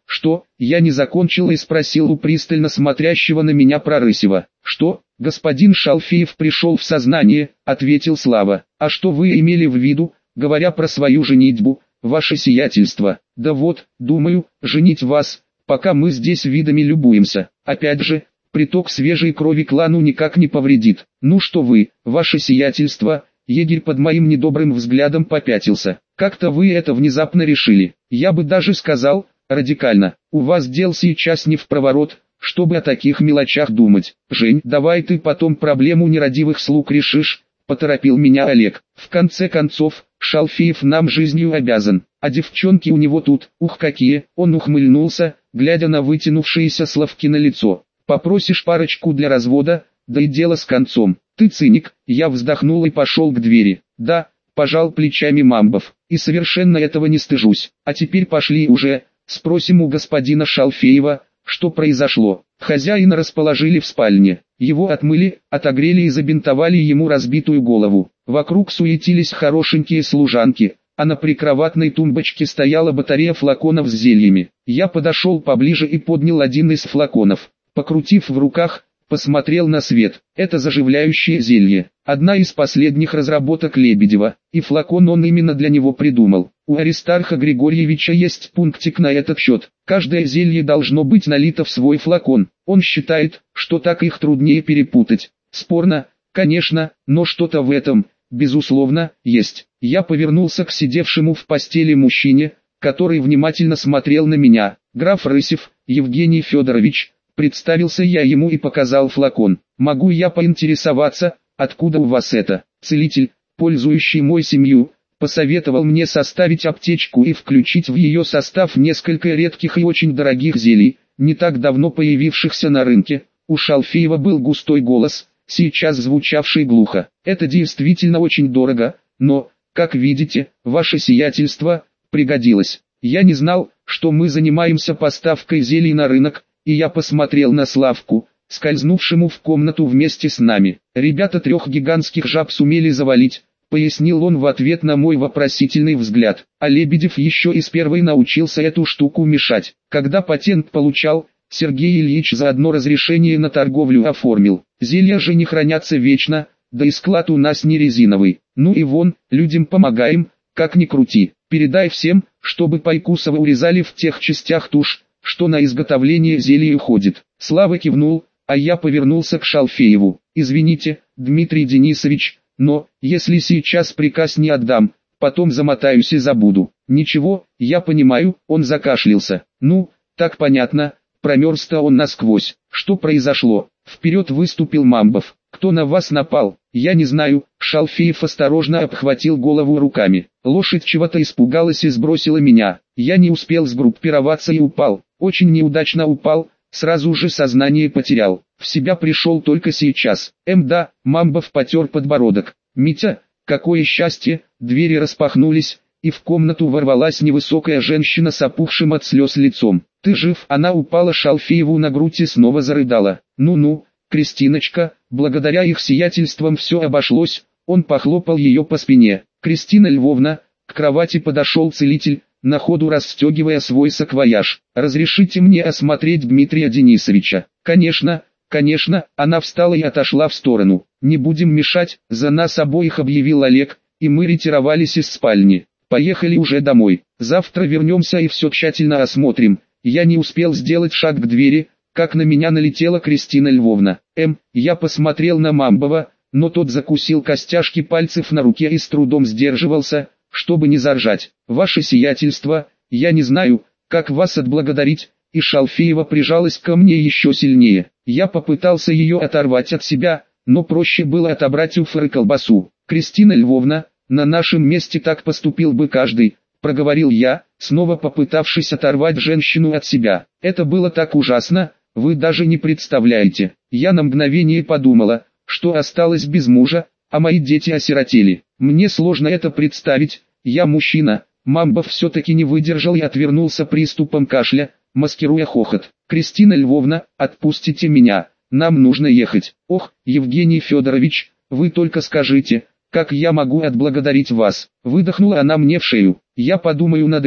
Что, я не закончил и спросил у пристально смотрящего на меня Прорысева. Что, господин Шалфеев пришел в сознание, ответил Слава. А что вы имели в виду, говоря про свою женитьбу, ваше сиятельство? Да вот, думаю, женить вас, пока мы здесь видами любуемся. Опять же, приток свежей крови клану никак не повредит. Ну что вы, ваше сиятельство, егерь под моим недобрым взглядом попятился. Как-то вы это внезапно решили. Я бы даже сказал, радикально. У вас дел сейчас не в проворот, чтобы о таких мелочах думать. Жень, давай ты потом проблему нерадивых слуг решишь, поторопил меня Олег. В конце концов, Шалфеев нам жизнью обязан, а девчонки у него тут, ух какие, он ухмыльнулся, глядя на вытянувшееся Славкино лицо. Попросишь парочку для развода, да и дело с концом. Ты циник, я вздохнул и пошел к двери. Да, пожал плечами Мамбов, и совершенно этого не стыжусь. А теперь пошли уже, спросим у господина Шалфеева, что произошло. Хозяина расположили в спальне, его отмыли, отогрели и забинтовали ему разбитую голову. Вокруг суетились хорошенькие служанки, а на прикроватной тумбочке стояла батарея флаконов с зельями. Я подошел поближе и поднял один из флаконов. Покрутив в руках, посмотрел на свет. Это заживляющее зелье, одна из последних разработок Лебедева, и флакон он именно для него придумал. У Аристарха Григорьевича есть пунктик на этот счет. Каждое зелье должно быть налито в свой флакон. Он считает, что так их труднее перепутать. Спорно, конечно, но что-то в этом, безусловно, есть. Я повернулся к сидевшему в постели мужчине, который внимательно смотрел на меня. Граф Рысев, Евгений Федорович. Представился я ему и показал флакон. Могу я поинтересоваться, откуда у вас это? Целитель, пользующий мой семью, посоветовал мне составить аптечку и включить в ее состав несколько редких и очень дорогих зелий, не так давно появившихся на рынке. У Шалфеева был густой голос, сейчас звучавший глухо. Это действительно очень дорого, но, как видите, ваше сиятельство, пригодилось. Я не знал, что мы занимаемся поставкой зелий на рынок, и я посмотрел на Славку, скользнувшему в комнату вместе с нами. Ребята трех гигантских жаб сумели завалить, пояснил он в ответ на мой вопросительный взгляд. А Лебедев еще из первой научился эту штуку мешать. Когда патент получал, Сергей Ильич заодно разрешение на торговлю оформил. Зелья же не хранятся вечно, да и склад у нас не резиновый. Ну и вон, людям помогаем, как ни крути. Передай всем, чтобы Пайкусова урезали в тех частях туш, что на изготовление зелий уходит. Слава кивнул, а я повернулся к Шалфееву. Извините, Дмитрий Денисович, но, если сейчас приказ не отдам, потом замотаюсь и забуду. Ничего, я понимаю, он закашлялся. Ну, так понятно, промерз-то он насквозь. Что произошло? Вперед выступил Мамбов. Кто на вас напал? Я не знаю. Шалфеев осторожно обхватил голову руками. Лошадь чего-то испугалась и сбросила меня. Я не успел сгруппироваться и упал. Очень неудачно упал, сразу же сознание потерял. В себя пришел только сейчас. Эм да, Мамбов потер подбородок. Митя, какое счастье, двери распахнулись, и в комнату ворвалась невысокая женщина с опухшим от слез лицом. Ты жив? Она упала Шалфееву на грудь и снова зарыдала. Ну-ну, Кристиночка, благодаря их сиятельствам все обошлось, он похлопал ее по спине. Кристина Львовна, к кровати подошел целитель, на ходу расстегивая свой саквояж. «Разрешите мне осмотреть Дмитрия Денисовича?» «Конечно, конечно», она встала и отошла в сторону. «Не будем мешать», за нас обоих объявил Олег, и мы ретировались из спальни. «Поехали уже домой, завтра вернемся и все тщательно осмотрим». Я не успел сделать шаг к двери, как на меня налетела Кристина Львовна. Эм, я посмотрел на Мамбова, но тот закусил костяшки пальцев на руке и с трудом сдерживался, чтобы не заржать. «Ваше сиятельство, я не знаю, как вас отблагодарить», и Шалфеева прижалась ко мне еще сильнее. Я попытался ее оторвать от себя, но проще было отобрать уфор и колбасу. «Кристина Львовна, на нашем месте так поступил бы каждый», проговорил я, снова попытавшись оторвать женщину от себя. «Это было так ужасно, вы даже не представляете». Я на мгновение подумала, что осталась без мужа, а мои дети осиротели. Мне сложно это представить, я мужчина. Мамбов все-таки не выдержал и отвернулся приступом кашля, маскируя хохот. «Кристина Львовна, отпустите меня, нам нужно ехать». «Ох, Евгений Федорович, вы только скажите, как я могу отблагодарить вас?» Выдохнула она мне в шею. «Я подумаю над этим»,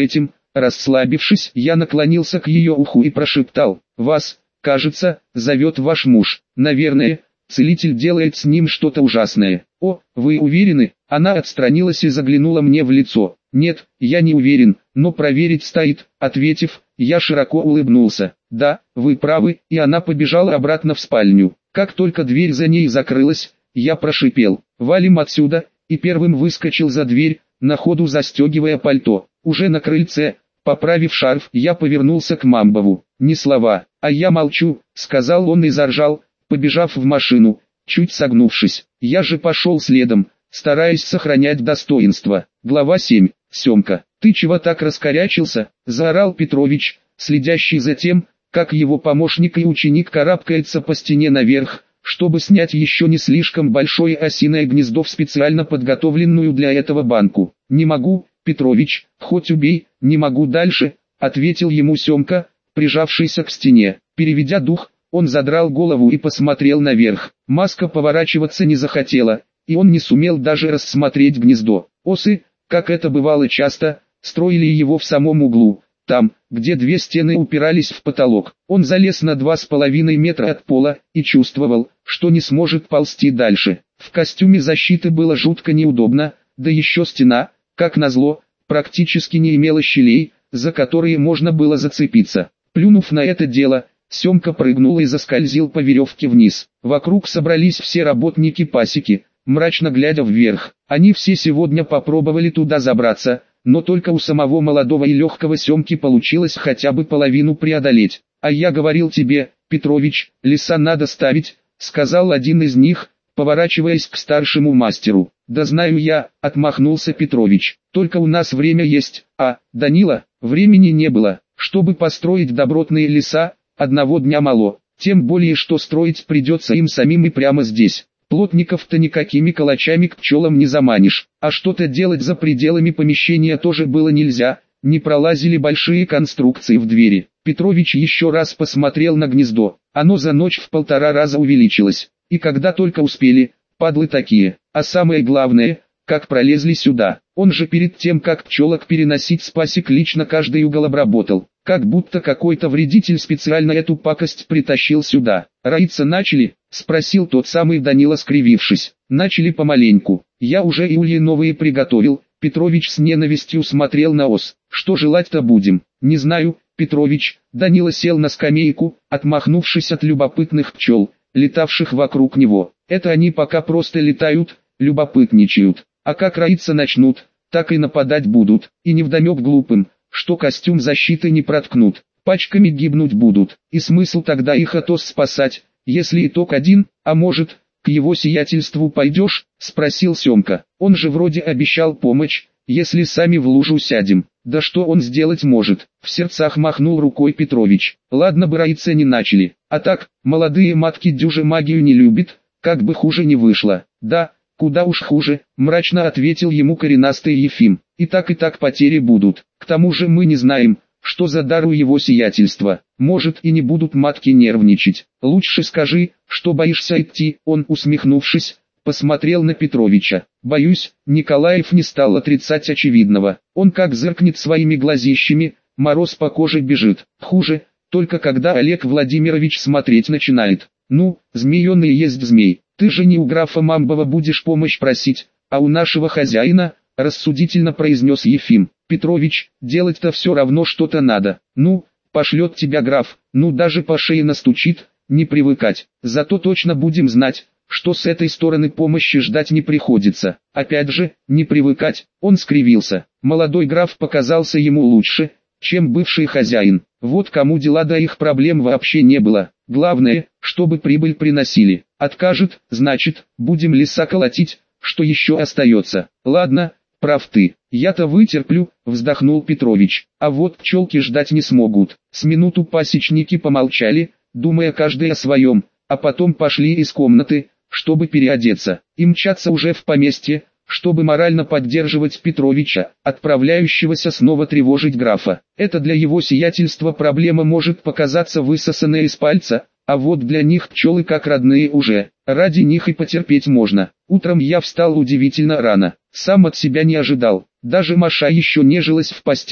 Расслабившись, я наклонился к ее уху и прошептал: «Вас, кажется, зовет ваш муж. Наверное, целитель делает с ним что-то ужасное». «О, вы уверены?» Она отстранилась и заглянула мне в лицо. «Нет, я не уверен, но проверить стоит», ответив, я широко улыбнулся. «Да, вы правы», и она побежала обратно в спальню. Как только дверь за ней закрылась, я прошипел: «Валим отсюда», и первым выскочил за дверь, на ходу застегивая пальто. Уже на крыльце, поправив шарф, я повернулся к Мамбову. «Ни слова». «А я молчу», — сказал он и заржал, побежав в машину, чуть согнувшись. Я же пошел следом, стараясь сохранять достоинство. Глава семь. Семка. «Ты чего так раскорячился?» — заорал Петрович, следящий за тем, как его помощник и ученик карабкается по стене наверх, чтобы снять еще не слишком большое осиное гнездо в специально подготовленную для этого банку. «Не могу, Петрович, хоть убей, не могу дальше», — ответил ему Семка, прижавшийся к стене. Переведя дух, он задрал голову и посмотрел наверх. Маска поворачиваться не захотела, и он не сумел даже рассмотреть гнездо. Осы, как это бывало часто, строили его в самом углу, там, где две стены упирались в потолок. Он залез на два с половиной метра от пола и чувствовал, что не сможет ползти дальше. В костюме защиты было жутко неудобно, да еще стена, как назло, практически не имела щелей, за которые можно было зацепиться. Плюнув на это дело, Семка прыгнул и заскользил по веревке вниз. Вокруг собрались все работники пасеки, мрачно глядя вверх. Они все сегодня попробовали туда забраться, но только у самого молодого и легкого Семки получилось хотя бы половину преодолеть. «А я говорил тебе, Петрович, леса надо ставить», — сказал один из них, поворачиваясь к старшему мастеру. «Да знаю я», — отмахнулся Петрович, — «только у нас время есть». «А, Данила, времени не было, чтобы построить добротные леса, одного дня мало, тем более что строить придется им самим и прямо здесь. Плотников-то никакими калачами к пчелам не заманишь, а что-то делать за пределами помещения тоже было нельзя, не пролазили большие конструкции в двери». Петрович еще раз посмотрел на гнездо, оно за ночь в полтора раза увеличилось, и когда только успели, падлы такие, а самое главное, как пролезли сюда. Он же перед тем, как пчелок переносить с пасек, лично каждый угол обработал, как будто какой-то вредитель специально эту пакость притащил сюда. «Роиться начали?» — спросил тот самый Данила, скривившись. «Начали помаленьку, я уже и ульи новые приготовил». Петрович с ненавистью смотрел на ос. «Что желать-то будем?» «Не знаю, Петрович». Данила сел на скамейку, отмахнувшись от любопытных пчел, летавших вокруг него. «Это они пока просто летают, любопытничают. А как роиться начнут, так и нападать будут. И невдомек глупым, что костюм защиты не проткнут, пачками гибнуть будут. И смысл тогда их от ос спасать, если итог один? А может, к его сиятельству пойдешь?» — спросил Семка. «Он же вроде обещал помощь, если сами в лужу сядем». «Да что он сделать может?» — в сердцах махнул рукой Петрович. «Ладно бы роиться не начали, а так, молодые матки дюже магию не любят, как бы хуже не вышло». «Да, куда уж хуже», — мрачно ответил ему коренастый Ефим. «И так и так потери будут. К тому же мы не знаем, что за дар у его сиятельства. Может, и не будут матки нервничать. Лучше скажи, что боишься идти». Он, усмехнувшись, посмотрел на Петровича. «Боюсь», — Николаев не стал отрицать очевидного. Он как зыркнет своими глазищами, мороз по коже бежит. Хуже, только когда Олег Владимирович смотреть начинает. «Ну, змееный есть змей. Ты же не у графа Мамбова будешь помощь просить, а у нашего хозяина», — рассудительно произнес Ефим. «Петрович, делать-то все равно что-то надо. Ну, пошлет тебя граф, ну даже по шее настучит, не привыкать. Зато точно будем знать, что с этой стороны помощи ждать не приходится. Опять же, не привыкать». Он скривился. Молодой граф показался ему лучше, чем бывший хозяин. Вот кому дела до их проблем вообще не было. Главное, чтобы прибыль приносили. Откажет, значит, будем леса колотить, что еще остается. «Ладно, прав ты, я-то вытерплю», — вздохнул Петрович. «А вот пчелки ждать не смогут». С минуту пасечники помолчали, думая каждый о своем, а потом пошли из комнаты, чтобы переодеться, и мчаться уже в поместье, чтобы морально поддерживать Петровича, отправляющегося снова тревожить графа. Это для его сиятельства проблема может показаться высосанной из пальца, а вот для них пчелы как родные уже, ради них и потерпеть можно. Утром я встал удивительно рано, сам от себя не ожидал, даже Маша еще нежилась в постели,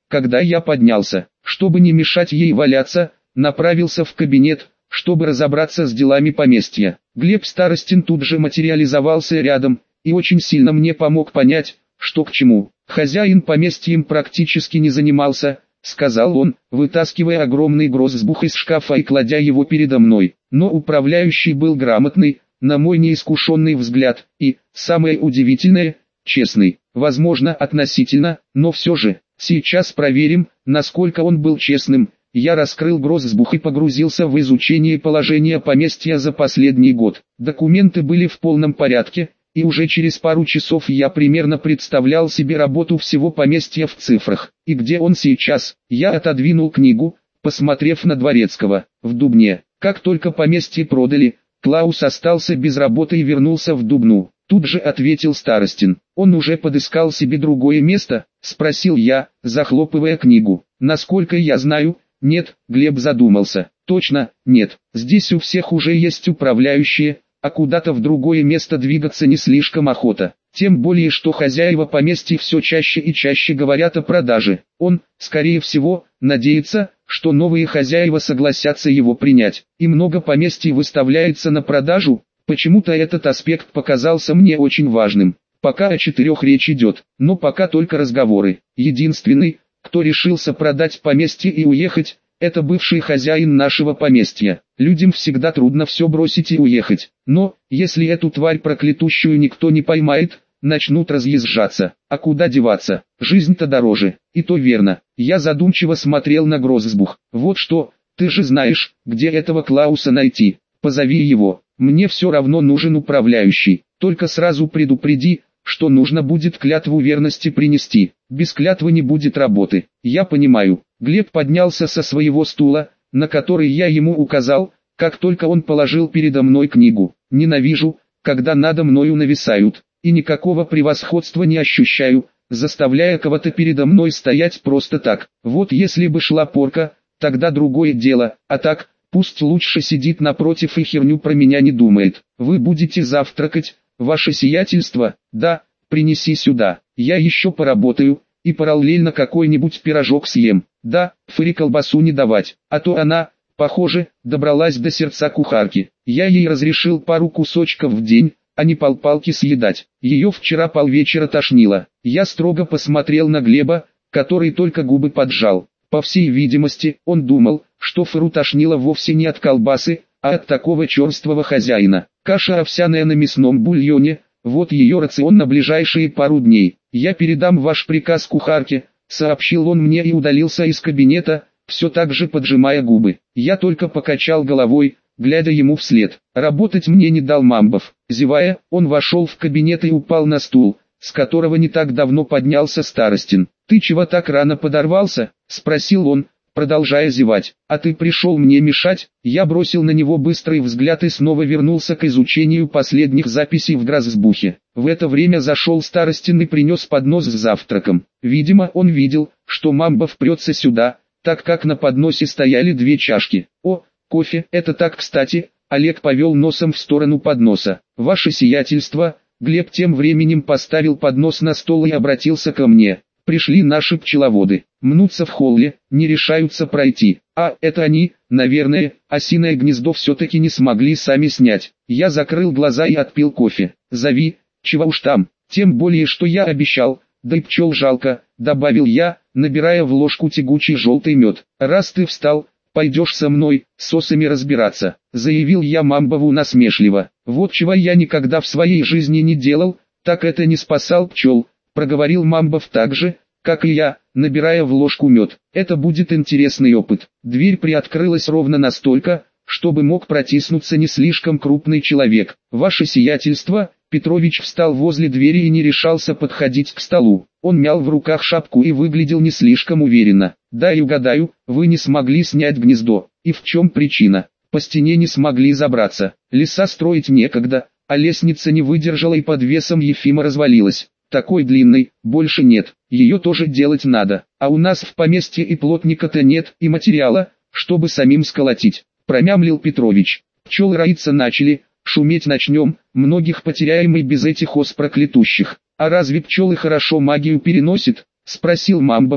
когда я поднялся, чтобы не мешать ей валяться, направился в кабинет, чтобы разобраться с делами поместья. Глеб Старостин тут же материализовался рядом, и очень сильно мне помог понять, что к чему. Хозяин поместьем практически не занимался, сказал он, вытаскивая огромный гроссбух из шкафа и кладя его передо мной. Но управляющий был грамотный, на мой неискушенный взгляд, и, самое удивительное, честный. Возможно, относительно, но все же, сейчас проверим, насколько он был честным. Я раскрыл гроссбух и погрузился в изучение положения поместья за последний год. Документы были в полном порядке, и уже через пару часов я примерно представлял себе работу всего поместья в цифрах. И где он сейчас? Я отодвинул книгу, посмотрев на Дворецкого. В Дубне. Как только поместье продали, Клаус остался без работы и вернулся в Дубну. Тут же ответил Старостин. Он уже подыскал себе другое место? Спросил я, захлопывая книгу. Насколько я знаю, нет, Глеб задумался. Точно, нет. Здесь у всех уже есть управляющие, а куда-то в другое место двигаться не слишком охота. Тем более, что хозяева поместья все чаще и чаще говорят о продаже. Он, скорее всего, надеется, что новые хозяева согласятся его принять. И много поместий выставляется на продажу. Почему-то этот аспект показался мне очень важным. Пока о четырех речь идет, но пока только разговоры. Единственный, кто решился продать поместье и уехать, это бывший хозяин нашего поместья. Людям всегда трудно все бросить и уехать. Но, если эту тварь проклятущую никто не поймает, начнут разъезжаться. А куда деваться? Жизнь-то дороже. И то верно. Я задумчиво смотрел на гроссбух. Вот что, ты же знаешь, где этого Клауса найти. Позови его. Мне все равно нужен управляющий. Только сразу предупреди, что нужно будет клятву верности принести. Без клятвы не будет работы. Я понимаю. Глеб поднялся со своего стула, на который я ему указал, как только он положил передо мной книгу. Ненавижу, когда надо мною нависают, и никакого превосходства не ощущаю, заставляя кого-то передо мной стоять просто так. Вот если бы шла порка, тогда другое дело, а так, пусть лучше сидит напротив и херню про меня не думает. Вы будете завтракать, ваше сиятельство? Да, принеси сюда, я еще поработаю, и параллельно какой-нибудь пирожок съем. Да, Фыре колбасу не давать, а то она, похоже, добралась до сердца кухарки. Я ей разрешил пару кусочков в день, а не полпалки съедать. Ее вчера полвечера тошнило. Я строго посмотрел на Глеба, который только губы поджал. По всей видимости, он думал, что Фыру тошнило вовсе не от колбасы, а от такого черствого хозяина. Каша овсяная на мясном бульоне, вот ее рацион на ближайшие пару дней. Я передам ваш приказ кухарке, сообщил он мне и удалился из кабинета, все так же поджимая губы. Я только покачал головой, глядя ему вслед. Работать мне не дал Мамбов. Зевая, он вошел в кабинет и упал на стул, с которого не так давно поднялся Старостин. «Ты чего так рано подорвался?» – спросил он, продолжая зевать. «А ты пришел мне мешать?» Я бросил на него быстрый взгляд и снова вернулся к изучению последних записей в гроссбухе. В это время зашел Старостин и принес поднос с завтраком. Видимо, он видел, что Мамбов прется сюда, так как на подносе стояли две чашки. «О, кофе, это так кстати!» Олег повел носом в сторону подноса. «Ваше сиятельство!» Глеб тем временем поставил поднос на стол и обратился ко мне. «Пришли наши пчеловоды. Мнутся в холле, не решаются пройти. А, это они, наверное, осиное гнездо все-таки не смогли сами снять». Я закрыл глаза и отпил кофе. «Зови, чего уж там, тем более что я обещал, да и пчел жалко», добавил я, набирая в ложку тягучий желтый мед. «Раз ты встал, пойдешь со мной, с осами разбираться», заявил я Мамбову насмешливо. «Вот чего я никогда в своей жизни не делал, так это не спасал пчел», проговорил Мамбов так же, как и я, набирая в ложку мед. «Это будет интересный опыт». Дверь приоткрылась ровно настолько, чтобы мог протиснуться не слишком крупный человек. «Ваше сиятельство», Петрович встал возле двери и не решался подходить к столу. Он мял в руках шапку и выглядел не слишком уверенно. «Дай угадаю, вы не смогли снять гнездо. И в чем причина?» «По стене не смогли забраться. Леса строить некогда, а лестница не выдержала и под весом Ефима развалилась. Такой длинной, больше нет, ее тоже делать надо. А у нас в поместье и плотника-то нет, и материала, чтобы самим сколотить», промямлил Петрович. «Пчелы роиться начали, шуметь начнем, многих потеряем и без этих ос проклятущих». «А разве пчелы хорошо магию переносят?» спросил Мамбов,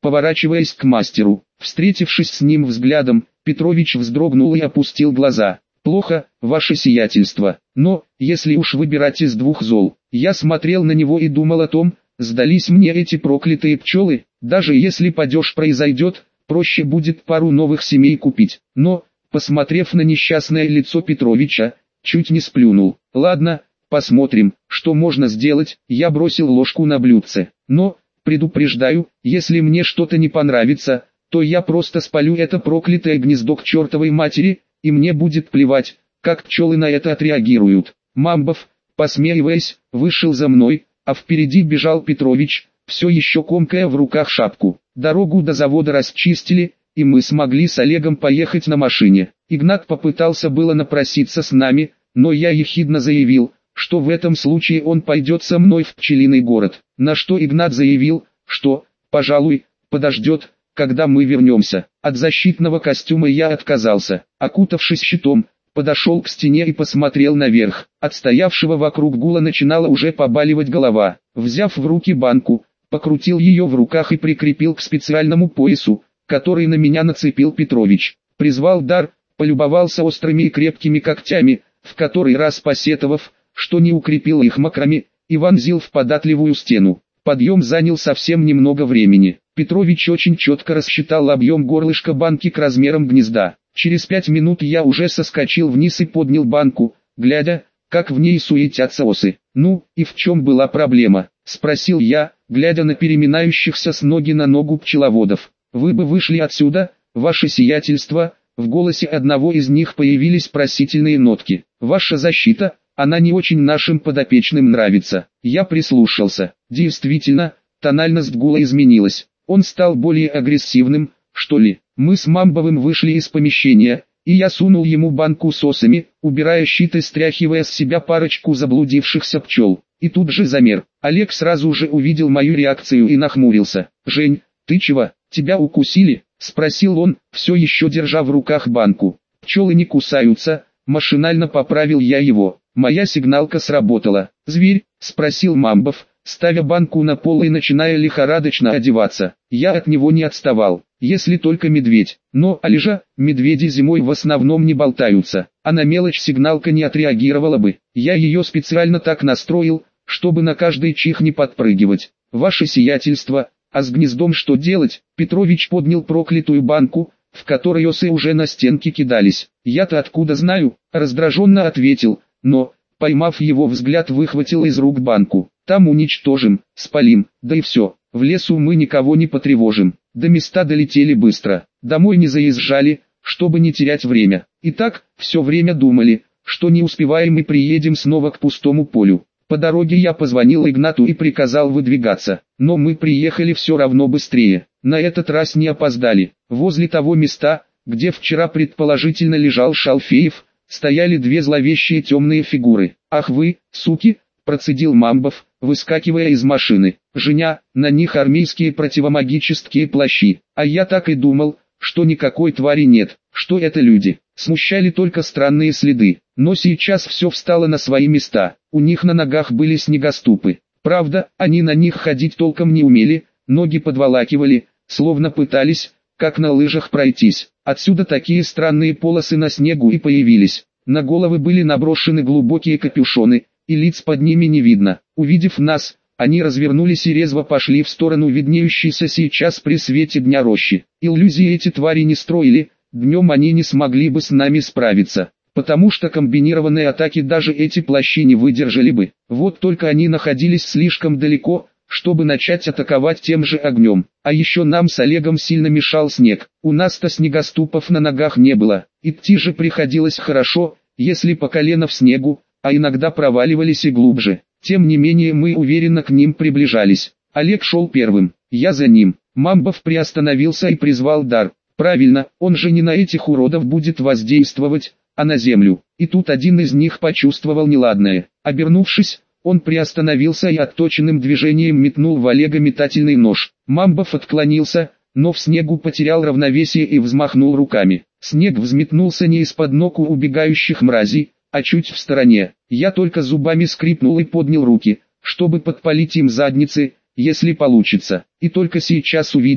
поворачиваясь к мастеру. Встретившись с ним взглядом, Петрович вздрогнул и опустил глаза. «Плохо, ваше сиятельство, но, если уж выбирать из двух зол». Я смотрел на него и думал о том, сдались мне эти проклятые пчелы, даже если падеж произойдет, проще будет пару новых семей купить. Но, посмотрев на несчастное лицо Петровича, чуть не сплюнул. «Ладно, посмотрим, что можно сделать». Я бросил ложку на блюдце. «Но, предупреждаю, если мне что-то не понравится, то я просто спалю это проклятое гнездо к чертовой матери, и мне будет плевать, как пчелы на это отреагируют». Мамбов, посмеиваясь, вышел за мной, а впереди бежал Петрович, все еще комкая в руках шапку. Дорогу до завода расчистили, и мы смогли с Олегом поехать на машине. Игнат попытался было напроситься с нами, но я ехидно заявил, что в этом случае он пойдет со мной в пчелиный город. На что Игнат заявил, что, пожалуй, подождет, когда мы вернемся. От защитного костюма я отказался. Окутавшись щитом, подошел к стене и посмотрел наверх. От стоявшего вокруг гула начинала уже побаливать голова. Взяв в руки банку, покрутил ее в руках и прикрепил к специальному поясу, который на меня нацепил Петрович. Призвал дар, полюбовался острыми и крепкими когтями, в который раз посетовав, что не укрепил их макрами, и вонзил в податливую стену. Подъем занял совсем немного времени. Петрович очень четко рассчитал объем горлышка банки к размерам гнезда. Через пять минут я уже соскочил вниз и поднял банку, глядя, как в ней суетятся осы. «Ну, и в чем была проблема?» — спросил я, глядя на переминающихся с ноги на ногу пчеловодов. «Вы бы вышли отсюда, ваше сиятельство». В голосе одного из них появились просительные нотки. «Ваша защита, она не очень нашим подопечным нравится». Я прислушался. Действительно, тональность гула изменилась. Он стал более агрессивным, что ли. Мы с Мамбовым вышли из помещения, и я сунул ему банку с осами, убирая щит и стряхивая с себя парочку заблудившихся пчел. И тут же замер. Олег сразу же увидел мою реакцию и нахмурился. «Жень, ты чего, тебя укусили?» — спросил он, все еще держа в руках банку. «Пчелы не кусаются», — машинально поправил я его. Моя сигналка сработала. «Зверь?» — спросил Мамбов, ставя банку на пол и начиная лихорадочно одеваться. Я от него не отставал, если только медведь. Но, Олежа, медведи зимой в основном не болтаются, а на мелочь сигналка не отреагировала бы. Я ее специально так настроил, чтобы на каждый чих не подпрыгивать. «Ваше сиятельство, а с гнездом что делать?» Петрович поднял проклятую банку, в которой осы уже на стенке кидались. «Я-то откуда знаю?» — раздраженно ответил, но, поймав его взгляд, выхватил из рук банку. «Там уничтожим, спалим, да и все. В лесу мы никого не потревожим». До места долетели быстро, домой не заезжали, чтобы не терять время. И так, все время думали, что не успеваем и приедем снова к пустому полю. По дороге я позвонил Игнату и приказал выдвигаться, но мы приехали все равно быстрее. На этот раз не опоздали. Возле того места, где вчера предположительно лежал Шалфеев, стояли две зловещие темные фигуры. «Ах вы, суки!» — процедил Мамбов, выскакивая из машины. «Женя, на них армейские противомагические плащи. А я так и думал, что никакой твари нет, что это люди». Смущали только странные следы, но сейчас все встало на свои места. У них на ногах были снегоступы. Правда, они на них ходить толком не умели, ноги подволакивали, словно пытались, как на лыжах, пройтись. Отсюда такие странные полосы на снегу и появились. На головы были наброшены глубокие капюшоны, и лиц под ними не видно. Увидев нас, они развернулись и резво пошли в сторону виднеющейся сейчас при свете дня рощи. Иллюзии эти твари не строили, днем они не смогли бы с нами справиться, потому что комбинированные атаки даже эти плащи не выдержали бы. Вот только они находились слишком далеко, чтобы начать атаковать тем же огнем. А еще нам с Олегом сильно мешал снег. У нас-то снегоступов на ногах не было. Идти же приходилось хорошо, если по колено в снегу, а иногда проваливались и глубже. Тем не менее мы уверенно к ним приближались. Олег шел первым, я за ним. Мамбов приостановился и призвал дар. Правильно, он же не на этих уродов будет воздействовать, а на землю. И тут один из них почувствовал неладное. Обернувшись, он приостановился и отточенным движением метнул в Олега метательный нож. Мамбов отклонился, но в снегу потерял равновесие и взмахнул руками. Снег взметнулся не из-под ног у убегающих мразей, а чуть в стороне. Я только зубами скрипнул и поднял руки, чтобы подпалить им задницы, если получится. И только сейчас увидел,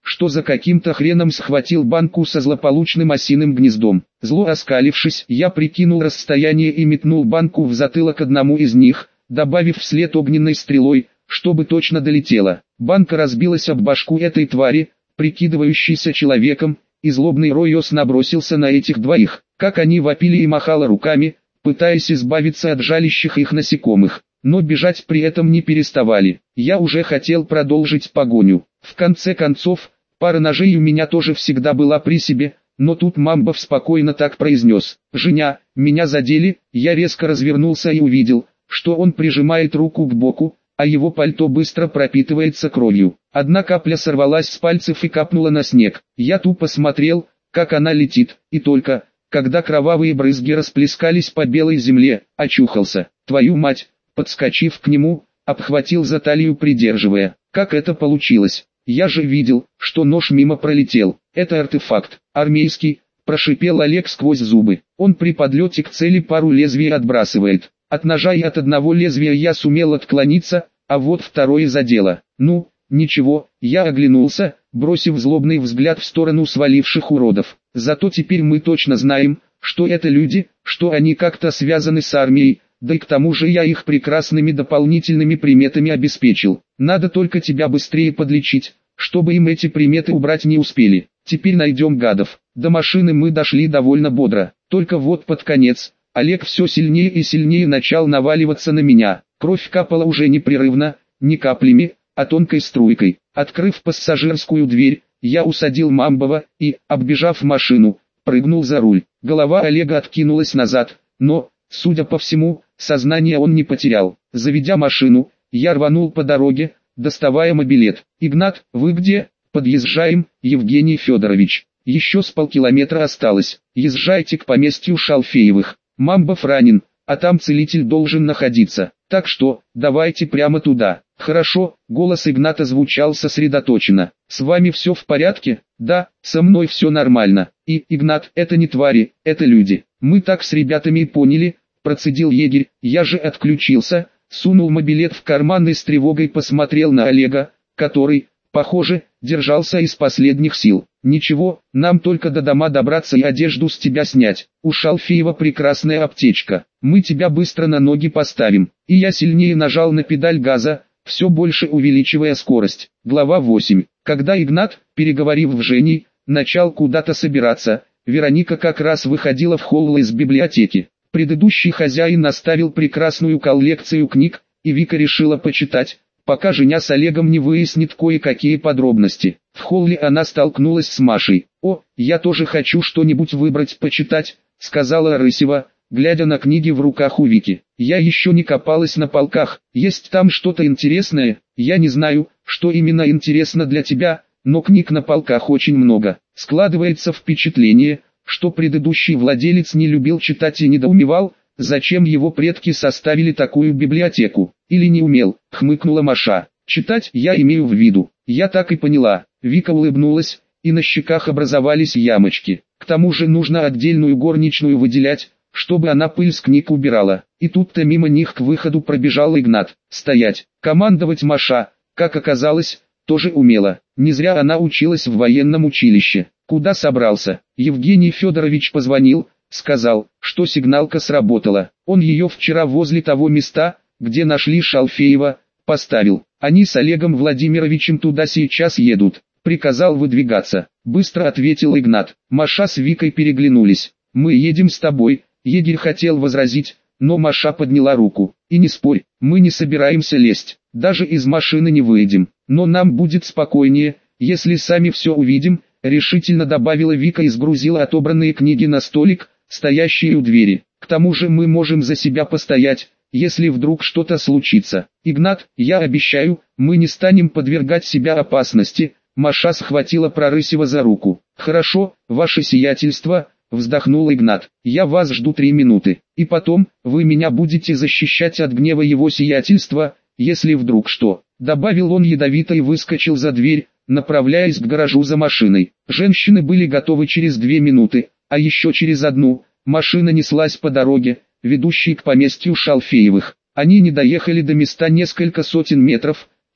что за каким-то хреном схватил банку со злополучным осиным гнездом. Зло оскалившись, я прикинул расстояние и метнул банку в затылок одному из них, добавив вслед огненной стрелой, чтобы точно долетела. Банка разбилась об башку этой твари, прикидывающейся человеком, и злобный Ройос набросился на этих двоих. Как они вопили и махали руками, пытаясь избавиться от жалящих их насекомых, но бежать при этом не переставали. Я уже хотел продолжить погоню. В конце концов, пара ножей у меня тоже всегда была при себе, но тут Мамбов спокойно так произнес: «Женя, меня задели». Я резко развернулся и увидел, что он прижимает руку к боку, а его пальто быстро пропитывается кровью. Одна капля сорвалась с пальцев и капнула на снег. Я тупо смотрел, как она летит, и только, когда кровавые брызги расплескались по белой земле, очухался. Твою мать! Подскочив к нему, обхватил за талию, придерживая. Как это получилось? Я же видел, что нож мимо пролетел. Это артефакт, армейский, прошипел Олег сквозь зубы. Он при подлете к цели пару лезвий отбрасывает. От ножа и от одного лезвия я сумел отклониться, а вот второе задело. Ну, ничего, я оглянулся, бросив злобный взгляд в сторону сваливших уродов. Зато теперь мы точно знаем, что это люди, что они как-то связаны с армией, да и к тому же я их прекрасными дополнительными приметами обеспечил. Надо только тебя быстрее подлечить, чтобы им эти приметы убрать не успели. Теперь найдем гадов. До машины мы дошли довольно бодро, только вот под конец Олег все сильнее и сильнее начал наваливаться на меня. Кровь капала уже непрерывно, не каплями, а тонкой струйкой. Открыв пассажирскую дверь, я усадил Мамбова и, оббежав машину, прыгнул за руль. Голова Олега откинулась назад, но, судя по всему, сознание он не потерял. Заведя машину, я рванул по дороге, доставая мобилет. «Игнат, вы где?» «Подъезжаем, Евгений Федорович. Еще с полкилометра осталось. Езжайте к поместью Шалфеевых. Мамбов ранен, а там целитель должен находиться. Так что, давайте прямо туда». «Хорошо», — голос Игната звучал сосредоточенно. «С вами все в порядке?» «Да, со мной все нормально. И, Игнат, это не твари, это люди. Мы так с ребятами и поняли», — процедил егерь. Я же отключился, сунул мобилет в карман и с тревогой посмотрел на Олега, который, похоже, держался из последних сил. «Ничего, нам только до дома добраться и одежду с тебя снять. У Шалфеева прекрасная аптечка. Мы тебя быстро на ноги поставим». И я сильнее нажал на педаль газа, все больше увеличивая скорость. Глава восемь. Когда Игнат, переговорив в Женей, начал куда-то собираться, Вероника как раз выходила в холл из библиотеки. Предыдущий хозяин оставил прекрасную коллекцию книг, и Вика решила почитать, пока Женя с Олегом не выяснит кое-какие подробности. В холле она столкнулась с Машей. «О, я тоже хочу что-нибудь выбрать почитать», — сказала Рысева, глядя на книги в руках у Вики. «Я еще не копалась на полках, есть там что-то интересное, я не знаю, что именно интересно для тебя, но книг на полках очень много». Складывается впечатление, что предыдущий владелец не любил читать и недоумевал, зачем его предки составили такую библиотеку. «Или не умел», — хмыкнула Маша. «Читать я имею в виду». «Я так и поняла». Вика улыбнулась, и на щеках образовались ямочки. «К тому же нужно отдельную горничную выделять, чтобы она пыль с книг убирала». И тут-то мимо них к выходу пробежал Игнат. «Стоять!» Командовать Маша, как оказалось, тоже умела. Не зря она училась в военном училище. «Куда собрался?» Евгений Федорович позвонил, сказал, что сигналка сработала. Он ее вчера возле того места, где нашли Шалфеева, поставил. Они с Олегом Владимировичем туда сейчас едут. Приказал выдвигаться. Быстро ответил Игнат. Маша с Викой переглянулись. «Мы едем с тобой», егерь хотел возразить, но Маша подняла руку. «И не спорь, мы не собираемся лезть, даже из машины не выйдем, но нам будет спокойнее, если сами все увидим», решительно добавила Вика и сгрузила отобранные книги на столик, стоящий у двери. «К тому же мы можем за себя постоять, если вдруг что-то случится. Игнат, я обещаю, мы не станем подвергать себя опасности». Маша схватила Прорысева за руку. «Хорошо, ваше сиятельство», вздохнул Игнат. «Я вас жду три минуты. И потом, вы меня будете защищать от гнева его сиятельства, если вдруг что». Добавил он ядовито и выскочил за дверь, направляясь к гаражу за машиной. Женщины были готовы через две минуты, а еще через одну, машина неслась по дороге, ведущей к поместью Шалфеевых. Они не доехали до места несколько сотен метров,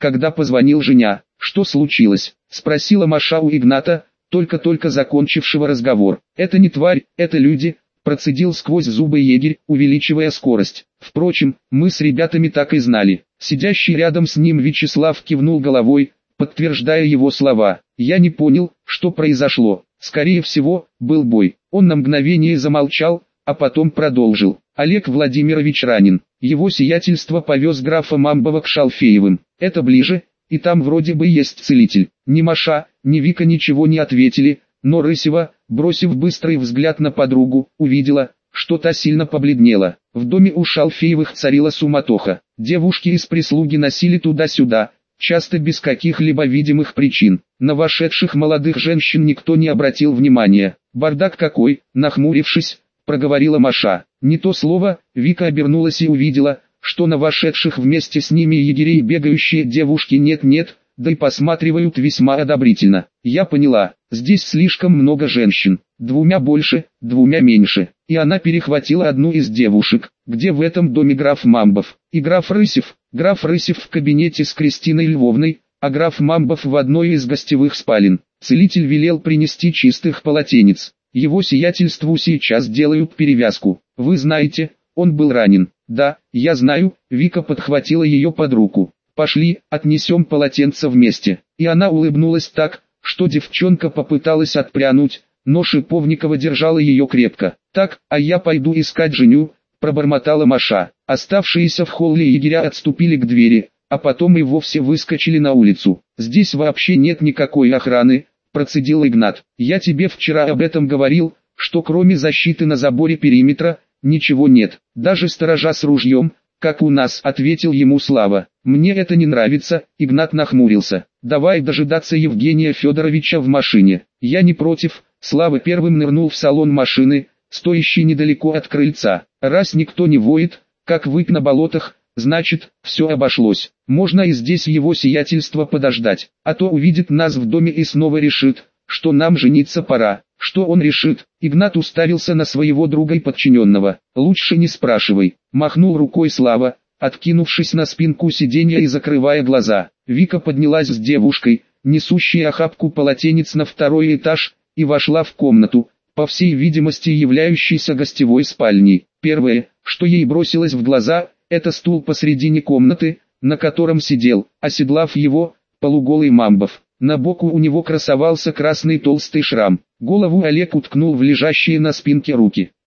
когда позвонил Женя. «Что случилось?» — спросила Маша у Игната, только-только закончившего разговор. «Это не тварь, это люди», — процедил сквозь зубы егерь, увеличивая скорость. Впрочем, мы с ребятами так и знали. Сидящий рядом с ним Вячеслав кивнул головой, подтверждая его слова. Я не понял, что произошло. Скорее всего, был бой. Он на мгновение замолчал, а потом продолжил. Олег Владимирович ранен. Его сиятельство повез графа Мамбова к Шалфеевым. Это ближе, и там вроде бы есть целитель. Ни Маша, ни Вика ничего не ответили, но Рысева, бросив быстрый взгляд на подругу, увидела, что та сильно побледнела. В доме у Шалфеевых царила суматоха. Девушки из прислуги носили туда-сюда, часто без каких-либо видимых причин. На вошедших молодых женщин никто не обратил внимания. «Бардак какой!» — нахмурившись, проговорила Маша. Не то слово. Вика обернулась и увидела, что на вошедших вместе с ними егерей бегающие девушки нет-нет, да и посматривают весьма одобрительно. Я поняла, здесь слишком много женщин, двумя больше, двумя меньше. И она перехватила одну из девушек. Где в этом доме граф Мамбов? И граф Рысев? Граф Рысев в кабинете с Кристиной Львовной, а граф Мамбов в одной из гостевых спален. Целитель велел принести чистых полотенец. Его сиятельству сейчас делают перевязку. Вы знаете, он был ранен. Да, я знаю. Вика подхватила ее под руку. Пошли, отнесем полотенце вместе. И она улыбнулась так, что девчонка попыталась отпрянуть, но Шиповникова держала ее крепко. Так, а я пойду искать Женю, пробормотала Маша. Оставшиеся в холле егеря отступили к двери, а потом и вовсе выскочили на улицу. Здесь вообще нет никакой охраны, процедил Игнат. Я тебе вчера об этом говорил, что кроме защиты на заборе периметра, ничего нет. Даже сторожа с ружьем, как у нас, ответил ему Слава. Мне это не нравится, Игнат нахмурился. Давай дожидаться Евгения Федоровича в машине. Я не против. Слава первым нырнул в салон машины, стоящий недалеко от крыльца. Раз никто не воет, как выть на болотах, значит, все обошлось. Можно и здесь его сиятельство подождать, а то увидит нас в доме и снова решит, что нам жениться пора. Что он решит? Игнат уставился на своего друга и подчиненного. Лучше не спрашивай. Махнул рукой Слава, откинувшись на спинку сиденья и закрывая глаза. Вика поднялась с девушкой, несущей охапку полотенец на второй этаж, и вошла в комнату, по всей видимости являющейся гостевой спальней. Первое, что ей бросилось в глаза, это стул посредине комнаты, на котором сидел, оседлав его, полуголый Мамбов. На боку у него красовался красный толстый шрам. Голову Олег уткнул в лежащие на спинке руки.